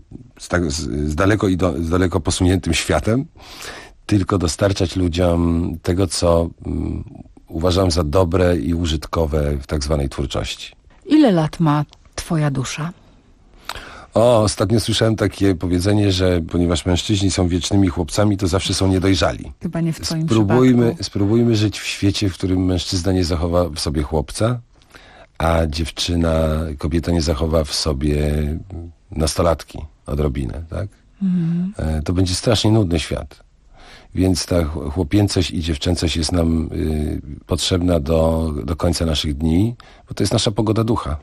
S7: z daleko posuniętym światem, tylko dostarczać ludziom tego, co uważam za dobre i użytkowe w tak zwanej twórczości.
S6: Ile lat ma twoja dusza?
S7: Ostatnio słyszałem takie powiedzenie, że ponieważ mężczyźni są wiecznymi chłopcami, to zawsze są niedojrzali.
S6: Chyba nie w twoim przypadku.
S7: Spróbujmy żyć w świecie, w którym mężczyzna nie zachowa w sobie chłopca, a kobieta nie zachowa w sobie nastolatki, odrobinę, tak? To będzie strasznie nudny świat. Więc ta chłopięcość i dziewczęcość jest nam potrzebna do końca naszych dni, bo to jest nasza pogoda ducha.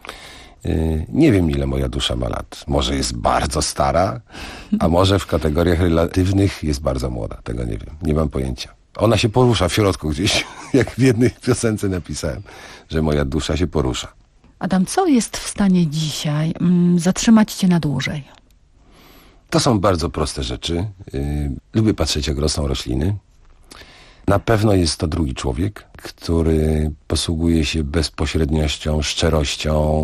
S7: Nie wiem, ile moja dusza ma lat. Może jest bardzo stara, a może w kategoriach relatywnych jest bardzo młoda. Tego nie wiem. Nie mam pojęcia. Ona się porusza w środku gdzieś, jak w jednej piosence napisałem, że moja dusza się porusza.
S6: Adam, co jest w stanie dzisiaj zatrzymać cię na dłużej?
S7: To są bardzo proste rzeczy. Lubię patrzeć, jak rosną rośliny. Na pewno jest to drugi człowiek, który posługuje się bezpośredniością, szczerością,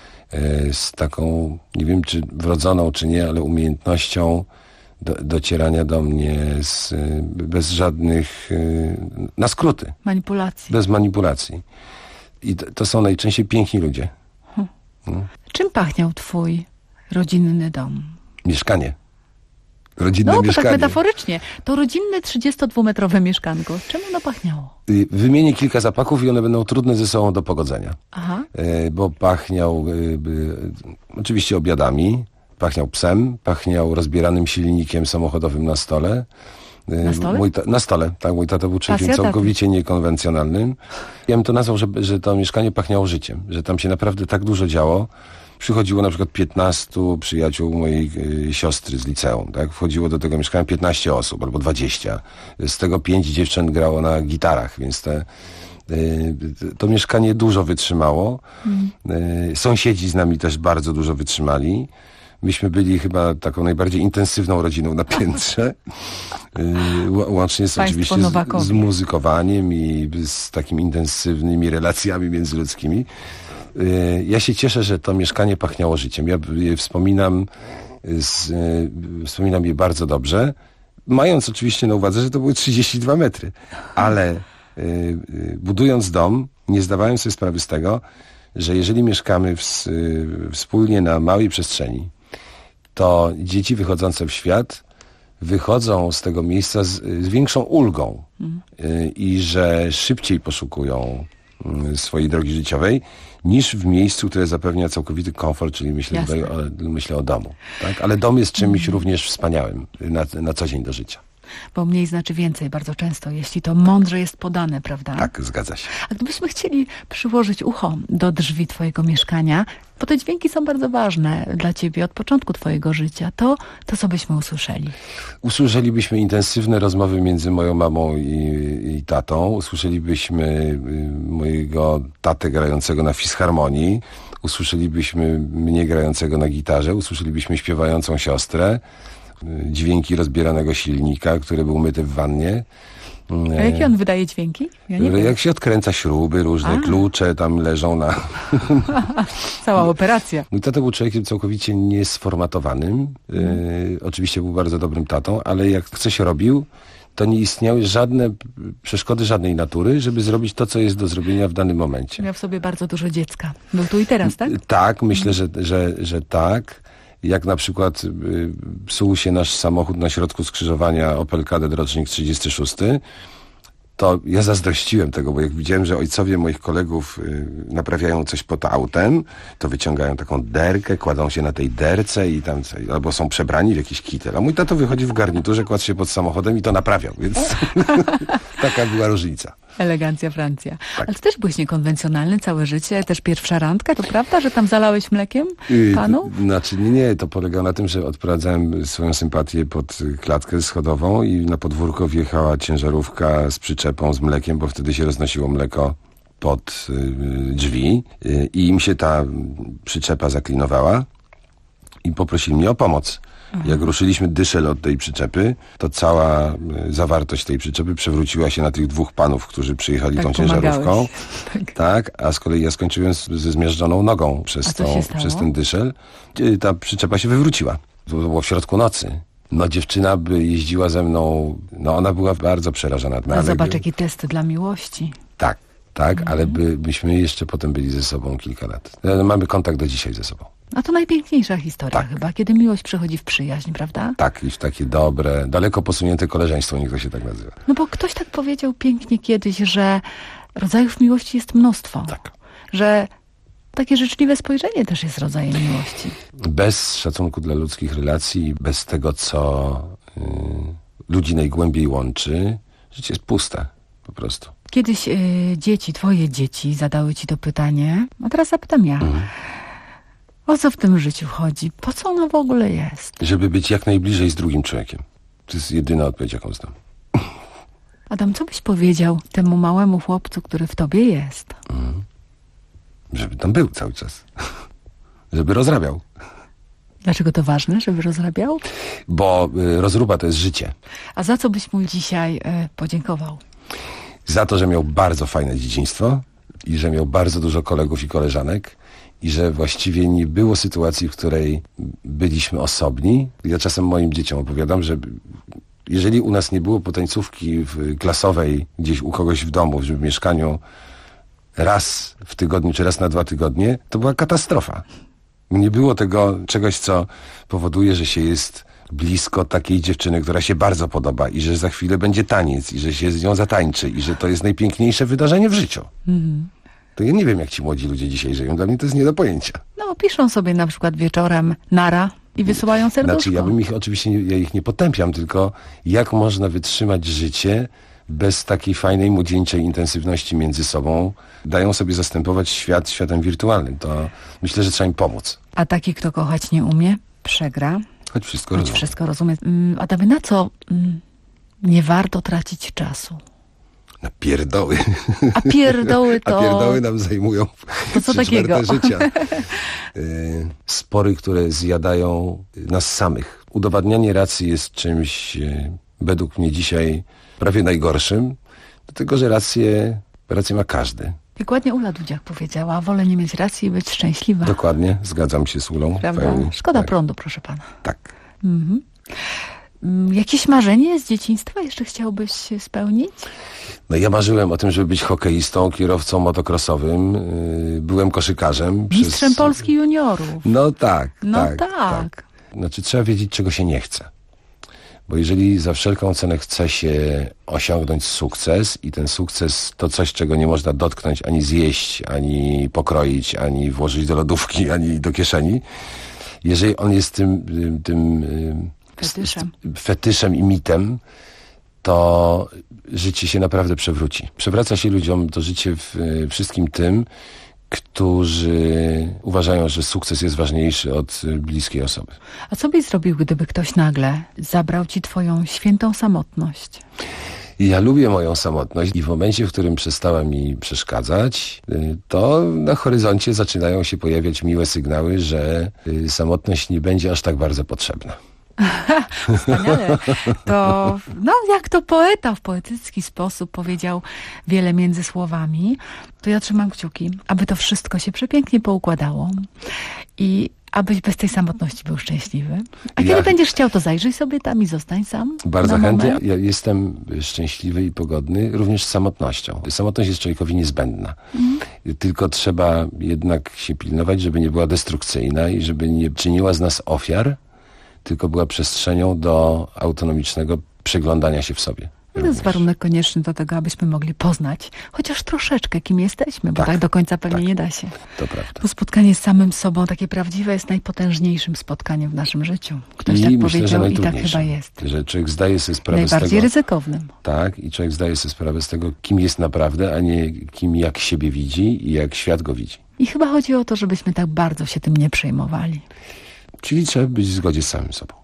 S7: z taką, nie wiem czy wrodzoną, czy nie, ale umiejętnością docierania do mnie bez żadnych, na skróty.
S6: Manipulacji.
S7: Bez manipulacji. I to są najczęściej piękni ludzie.
S6: Czym pachniał twój rodzinny dom?
S7: Mieszkanie. Rodzinne
S6: mieszkanie.
S7: mieszkanie.
S6: Tak metaforycznie. To rodzinne 32-metrowe mieszkanko. Czym ono pachniało?
S7: Wymienię kilka zapachów i one będą trudne ze sobą do pogodzenia.
S6: Aha.
S7: Bo pachniał oczywiście obiadami, pachniał psem, pachniał rozbieranym silnikiem samochodowym na stole.
S6: Na stole?
S7: Na stole, tak. Mój tata był człowiekiem całkowicie niekonwencjonalnym. Ja bym to nazwał, że to mieszkanie pachniało życiem, że tam się naprawdę tak dużo działo. Przychodziło na przykład 15 przyjaciół mojej siostry z liceum, tak? Wchodziło do tego mieszkania 15 osób albo 20. Z tego 5 dziewcząt grało na gitarach, więc to mieszkanie dużo wytrzymało. Sąsiedzi z nami też bardzo dużo wytrzymali. Myśmy byli chyba taką najbardziej intensywną rodziną na piętrze. Łącznie z oczywiście z muzykowaniem i z takimi intensywnymi relacjami międzyludzkimi. Ja się cieszę, że to mieszkanie pachniało życiem. Ja wspominam je bardzo dobrze, mając oczywiście na uwadze, że to były 32 metry. Ale budując dom, nie zdawałem sobie sprawy z tego, że jeżeli mieszkamy wspólnie na małej przestrzeni, to dzieci wychodzące w świat wychodzą z tego miejsca z większą ulgą i że szybciej poszukują swojej drogi życiowej niż w miejscu, które zapewnia całkowity komfort, czyli myślę o domu. Tak? Ale dom jest czymś również wspaniałym na co dzień do życia.
S6: Bo mniej znaczy więcej bardzo często, jeśli to mądrze jest podane, prawda?
S7: Tak, zgadza się.
S6: A gdybyśmy chcieli przyłożyć ucho do drzwi twojego mieszkania, bo te dźwięki są bardzo ważne dla ciebie od początku twojego życia, to co byśmy usłyszeli?
S7: Usłyszelibyśmy intensywne rozmowy między moją mamą i tatą. Usłyszelibyśmy mojego tatę grającego na fisharmonii. Usłyszelibyśmy mnie grającego na gitarze. Usłyszelibyśmy śpiewającą siostrę. Dźwięki rozbieranego silnika, który był myty w wannie.
S6: A jakie on wydaje dźwięki? Ja nie wiem.
S7: Jak się odkręca śruby, różne klucze tam leżą na...
S6: Cała operacja.
S7: Mój tata był człowiekiem całkowicie niesformatowanym. Oczywiście był bardzo dobrym tatą, ale jak coś robił, to nie istniały żadne przeszkody żadnej natury, żeby zrobić to, co jest do zrobienia w danym momencie.
S6: Miał w sobie bardzo dużo dziecka. Był tu i teraz, tak?
S7: Tak, myślę, że tak. Jak na przykład psuł się nasz samochód na środku skrzyżowania Opel Kadett rocznik 36, to ja zazdrościłem tego, bo jak widziałem, że ojcowie moich kolegów naprawiają coś pod autem, to wyciągają taką derkę, kładą się na tej derce i tam, albo są przebrani w jakiś kitel. A mój tato wychodzi w garniturze, kładł się pod samochodem i to naprawiał, więc taka była różnica.
S6: Elegancja Francja. Tak. Ale ty też byłeś niekonwencjonalny całe życie, też pierwsza randka, to prawda, że tam zalałeś mlekiem panu?
S7: Znaczy nie, to polegało na tym, że odprowadzałem swoją sympatię pod klatkę schodową i na podwórko wjechała ciężarówka z przyczepą z mlekiem, bo wtedy się roznosiło mleko pod drzwi i im się ta przyczepa zaklinowała i poprosili mnie o pomoc. Jak ruszyliśmy dyszel od tej przyczepy, to cała zawartość tej przyczepy przewróciła się na tych dwóch panów, którzy przyjechali tą ciężarówką. Tak, a z kolei ja skończyłem ze zmiażdżoną nogą przez ten dyszel. Ta przyczepa się wywróciła. To było w środku nocy. No dziewczyna by jeździła ze mną, no ona była bardzo przerażona.
S6: No zobacz, jaki test dla miłości.
S7: Tak, ale byśmy jeszcze potem byli ze sobą kilka lat. Mamy kontakt do dzisiaj ze sobą.
S6: A to najpiękniejsza historia chyba, kiedy miłość przechodzi w przyjaźń, prawda?
S7: Tak, i w takie dobre, daleko posunięte koleżeństwo, niech to się tak nazywa.
S6: No bo ktoś tak powiedział pięknie kiedyś, że rodzajów miłości jest mnóstwo.
S7: Tak.
S6: Że takie życzliwe spojrzenie też jest rodzajem miłości.
S7: Bez szacunku dla ludzkich relacji, bez tego, co ludzi najgłębiej łączy, życie jest puste, po prostu.
S6: Kiedyś twoje dzieci zadały ci to pytanie, a teraz zapytam ja. O co w tym życiu chodzi? Po co ono w ogóle jest?
S7: Żeby być jak najbliżej z drugim człowiekiem. To jest jedyna odpowiedź, jaką znam.
S6: Adam, co byś powiedział temu małemu chłopcu, który w tobie jest?
S7: Żeby tam był cały czas. Żeby rozrabiał.
S6: Dlaczego to ważne, żeby rozrabiał?
S7: Bo rozruba to jest życie.
S6: A za co byś mu dzisiaj podziękował?
S7: Za to, że miał bardzo fajne dzieciństwo i że miał bardzo dużo kolegów i koleżanek i że właściwie nie było sytuacji, w której byliśmy osobni. Ja czasem moim dzieciom opowiadam, że jeżeli u nas nie było potańcówki klasowej gdzieś u kogoś w domu, w mieszkaniu raz w tygodniu czy raz na 2 tygodnie, to była katastrofa. Nie było tego czegoś, co powoduje, że się jest blisko takiej dziewczyny, która się bardzo podoba i że za chwilę będzie taniec i że się z nią zatańczy i że to jest najpiękniejsze wydarzenie w życiu. To ja nie wiem, jak ci młodzi ludzie dzisiaj żyją. Dla mnie to jest nie do pojęcia.
S6: No, piszą sobie na przykład wieczorem nara i wysyłają serduszko.
S7: Znaczy, ja bym ich oczywiście, ja ich nie potępiam, tylko jak można wytrzymać życie bez takiej fajnej, młodzieńczej intensywności między sobą. Dają sobie zastępować świat światem wirtualnym. To myślę, że trzeba im pomóc.
S6: A taki, kto kochać nie umie, przegra.
S7: Choć wszystko rozumie.
S6: Adamie, na co nie warto tracić czasu?
S7: Na pierdoły.
S6: A pierdoły to...
S7: A pierdoły nam zajmują
S6: to co takiego?
S7: życia. Spory, które zjadają nas samych. Udowadnianie racji jest czymś, według mnie dzisiaj, prawie najgorszym. Dlatego, że rację ma każdy.
S6: Jak ładnie Ula Dudziak powiedziała, wolę nie mieć racji i być szczęśliwa.
S7: Dokładnie, zgadzam się z Ulą.
S6: Prawda?
S7: Pełni.
S6: Szkoda
S7: tak.
S6: prądu, proszę pana.
S7: Tak.
S6: Mhm. Jakieś marzenie z dzieciństwa jeszcze chciałbyś spełnić?
S7: No ja marzyłem o tym, żeby być hokeistą, kierowcą motocrossowym. Byłem koszykarzem.
S6: Mistrzem Polski juniorów.
S7: No tak.
S6: No tak.
S7: Znaczy trzeba wiedzieć, czego się nie chce. Bo jeżeli za wszelką cenę chce się osiągnąć sukces i ten sukces to coś, czego nie można dotknąć, ani zjeść, ani pokroić, ani włożyć do lodówki, ani do kieszeni, jeżeli on jest tym fetyszem i mitem, to życie się naprawdę przewróci. Przewraca się ludziom to życie wszystkim tym, którzy uważają, że sukces jest ważniejszy od bliskiej osoby.
S6: A co byś zrobił, gdyby ktoś nagle zabrał ci twoją świętą samotność?
S7: Ja lubię moją samotność i w momencie, w którym przestała mi przeszkadzać, to na horyzoncie zaczynają się pojawiać miłe sygnały, że samotność nie będzie aż tak bardzo potrzebna.
S6: Wspaniale. To, jak to poeta w poetycki sposób powiedział wiele między słowami, to ja trzymam kciuki, aby to wszystko się przepięknie poukładało i abyś bez tej samotności był szczęśliwy. A kiedy będziesz chciał, to zajrzyj sobie tam i zostań sam.
S7: Bardzo chętnie. Ja jestem szczęśliwy i pogodny również z samotnością. Samotność jest człowiekowi niezbędna. Tylko trzeba jednak się pilnować, żeby nie była destrukcyjna i żeby nie czyniła z nas ofiar, tylko była przestrzenią do autonomicznego przeglądania się w sobie.
S6: To jest warunek konieczny do tego, abyśmy mogli poznać chociaż troszeczkę, kim jesteśmy, bo tak do końca pewnie nie da się.
S7: To prawda.
S6: To spotkanie z samym sobą, takie prawdziwe, jest najpotężniejszym spotkaniem w naszym życiu. Ktoś tak powiedział i tak chyba jest.
S7: Że człowiek zdaje sobie sprawę z tego...
S6: Najbardziej ryzykownym.
S7: Tak, i człowiek zdaje sobie sprawę z tego, kim jest naprawdę, a nie kim jak siebie widzi i jak świat go widzi.
S6: I chyba chodzi o to, żebyśmy tak bardzo się tym nie przejmowali.
S7: Czyli trzeba być w zgodzie z samym sobą.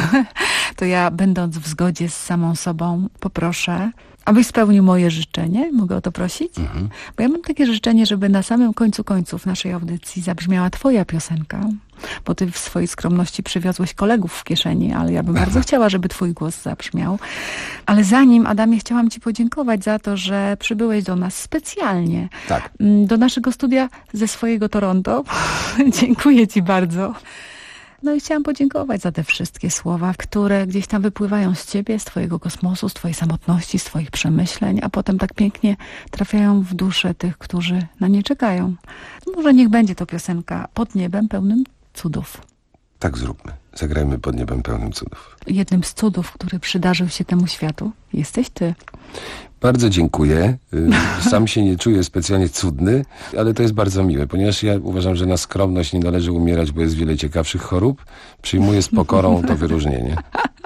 S6: To ja, będąc w zgodzie z samą sobą, poproszę, abyś spełnił moje życzenie. Mogę o to prosić? Bo ja mam takie życzenie, żeby na samym końcu końców naszej audycji zabrzmiała twoja piosenka. Bo ty w swojej skromności przywiozłeś kolegów w kieszeni, ale ja bym bardzo chciała, żeby twój głos zabrzmiał. Ale zanim, Adamie, chciałam ci podziękować za to, że przybyłeś do nas specjalnie.
S7: Tak.
S6: Do naszego studia ze swojego Toronto. Dziękuję ci bardzo. No i chciałam podziękować za te wszystkie słowa, które gdzieś tam wypływają z ciebie, z twojego kosmosu, z twojej samotności, z twoich przemyśleń, a potem tak pięknie trafiają w duszę tych, którzy na nie czekają. Może niech będzie to piosenka Pod niebem pełnym cudów.
S7: Tak zróbmy. Zagrajmy Pod niebem pełnym cudów.
S6: Jednym z cudów, który przydarzył się temu światu, jesteś ty.
S7: Bardzo dziękuję. Sam się nie czuję specjalnie cudny, ale to jest bardzo miłe, ponieważ ja uważam, że na skromność nie należy umierać, bo jest wiele ciekawszych chorób. Przyjmuję z pokorą to wyróżnienie.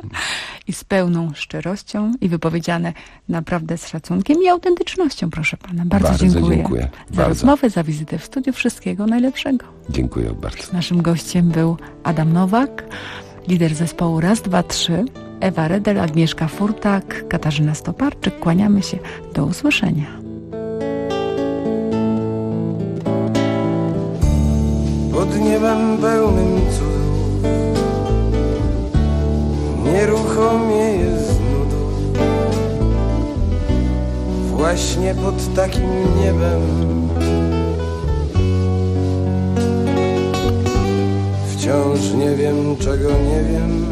S6: I z pełną szczerością i wypowiedziane naprawdę z szacunkiem i autentycznością, proszę pana. Bardzo dziękuję. Za rozmowę, za wizytę w studiu. Wszystkiego najlepszego.
S7: Dziękuję bardzo.
S6: Naszym gościem był Adam Nowak, lider zespołu Raz, Dwa, Trzy, Ewa Redel, Agnieszka Furtak, Katarzyna Stoparczyk. Kłaniamy się. Do usłyszenia.
S5: Pod niebem pełnym cudów nieruchomieje z nudów. Właśnie pod takim niebem wciąż nie wiem, czego nie wiem.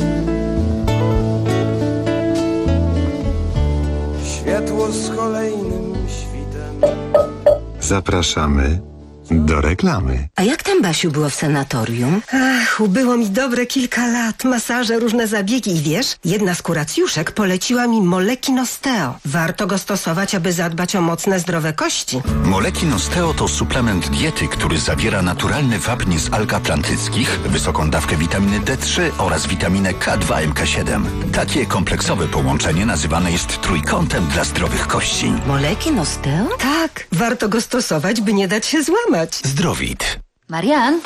S5: Światło z kolejnym świtem.
S3: Zapraszamy do reklamy.
S10: A jak tam, Basiu, było w sanatorium? Ach, ubyło mi dobre kilka lat. Masaże, różne zabiegi i wiesz, jedna z kuracjuszek poleciła mi Molekin Osteo. Warto go stosować, aby zadbać o mocne, zdrowe kości.
S20: Molekin Osteo to suplement diety, który zawiera naturalny wapń z alg atlantyckich, wysoką dawkę witaminy D3 oraz witaminę K2 MK7. Takie kompleksowe połączenie nazywane jest trójkątem dla zdrowych kości.
S10: Molekin Osteo? Tak, warto go stosować, by nie dać się złamać.
S20: Zdrowit.
S12: Marian,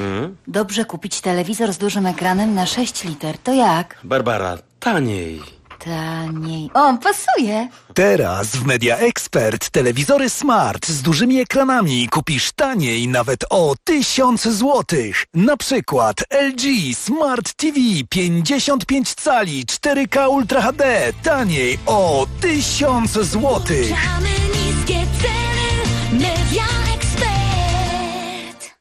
S12: dobrze kupić telewizor z dużym ekranem na 6 liter. To jak?
S24: Barbara, taniej.
S12: Taniej. O, pasuje.
S18: Teraz w Media Expert telewizory smart z dużymi ekranami kupisz taniej nawet o 1000 zł. Na przykład LG Smart TV 55 cali 4K Ultra HD taniej o 1000 zł.
S8: Niskie ceny, Media Expert.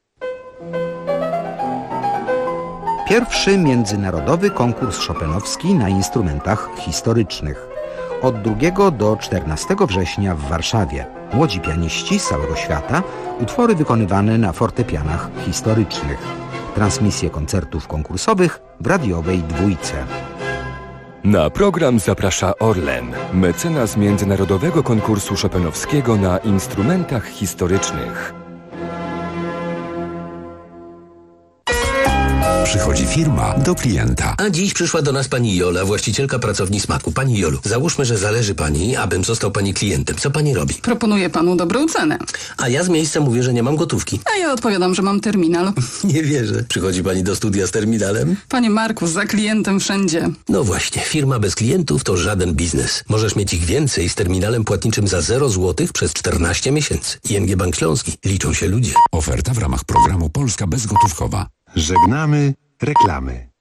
S13: Pierwszy międzynarodowy konkurs chopinowski na instrumentach historycznych. Od 2 do 14 września w Warszawie. Młodzi pianiści z całego świata, utwory wykonywane na fortepianach historycznych. Transmisje koncertów konkursowych w radiowej Dwójce.
S14: Na program zaprasza Orlen, mecenas międzynarodowego konkursu chopinowskiego na instrumentach historycznych.
S24: Przychodzi firma do klienta.
S25: A dziś przyszła do nas pani Jola, właścicielka pracowni Smaku. Pani Jolu, załóżmy, że zależy pani, abym został pani klientem. Co pani robi?
S26: Proponuję panu dobrą cenę.
S25: A ja z miejsca mówię, że nie mam gotówki.
S26: A ja odpowiadam, że mam terminal.
S25: Nie wierzę. Przychodzi pani do studia z terminalem?
S26: Panie Marku, za klientem wszędzie.
S25: No właśnie, firma bez klientów to żaden biznes. Możesz mieć ich więcej z terminalem płatniczym za 0 zł przez 14 miesięcy. ING Bank Śląski. Liczą się ludzie.
S24: Oferta w ramach programu Polska Bezgotówkowa.
S3: Żegnamy reklamy.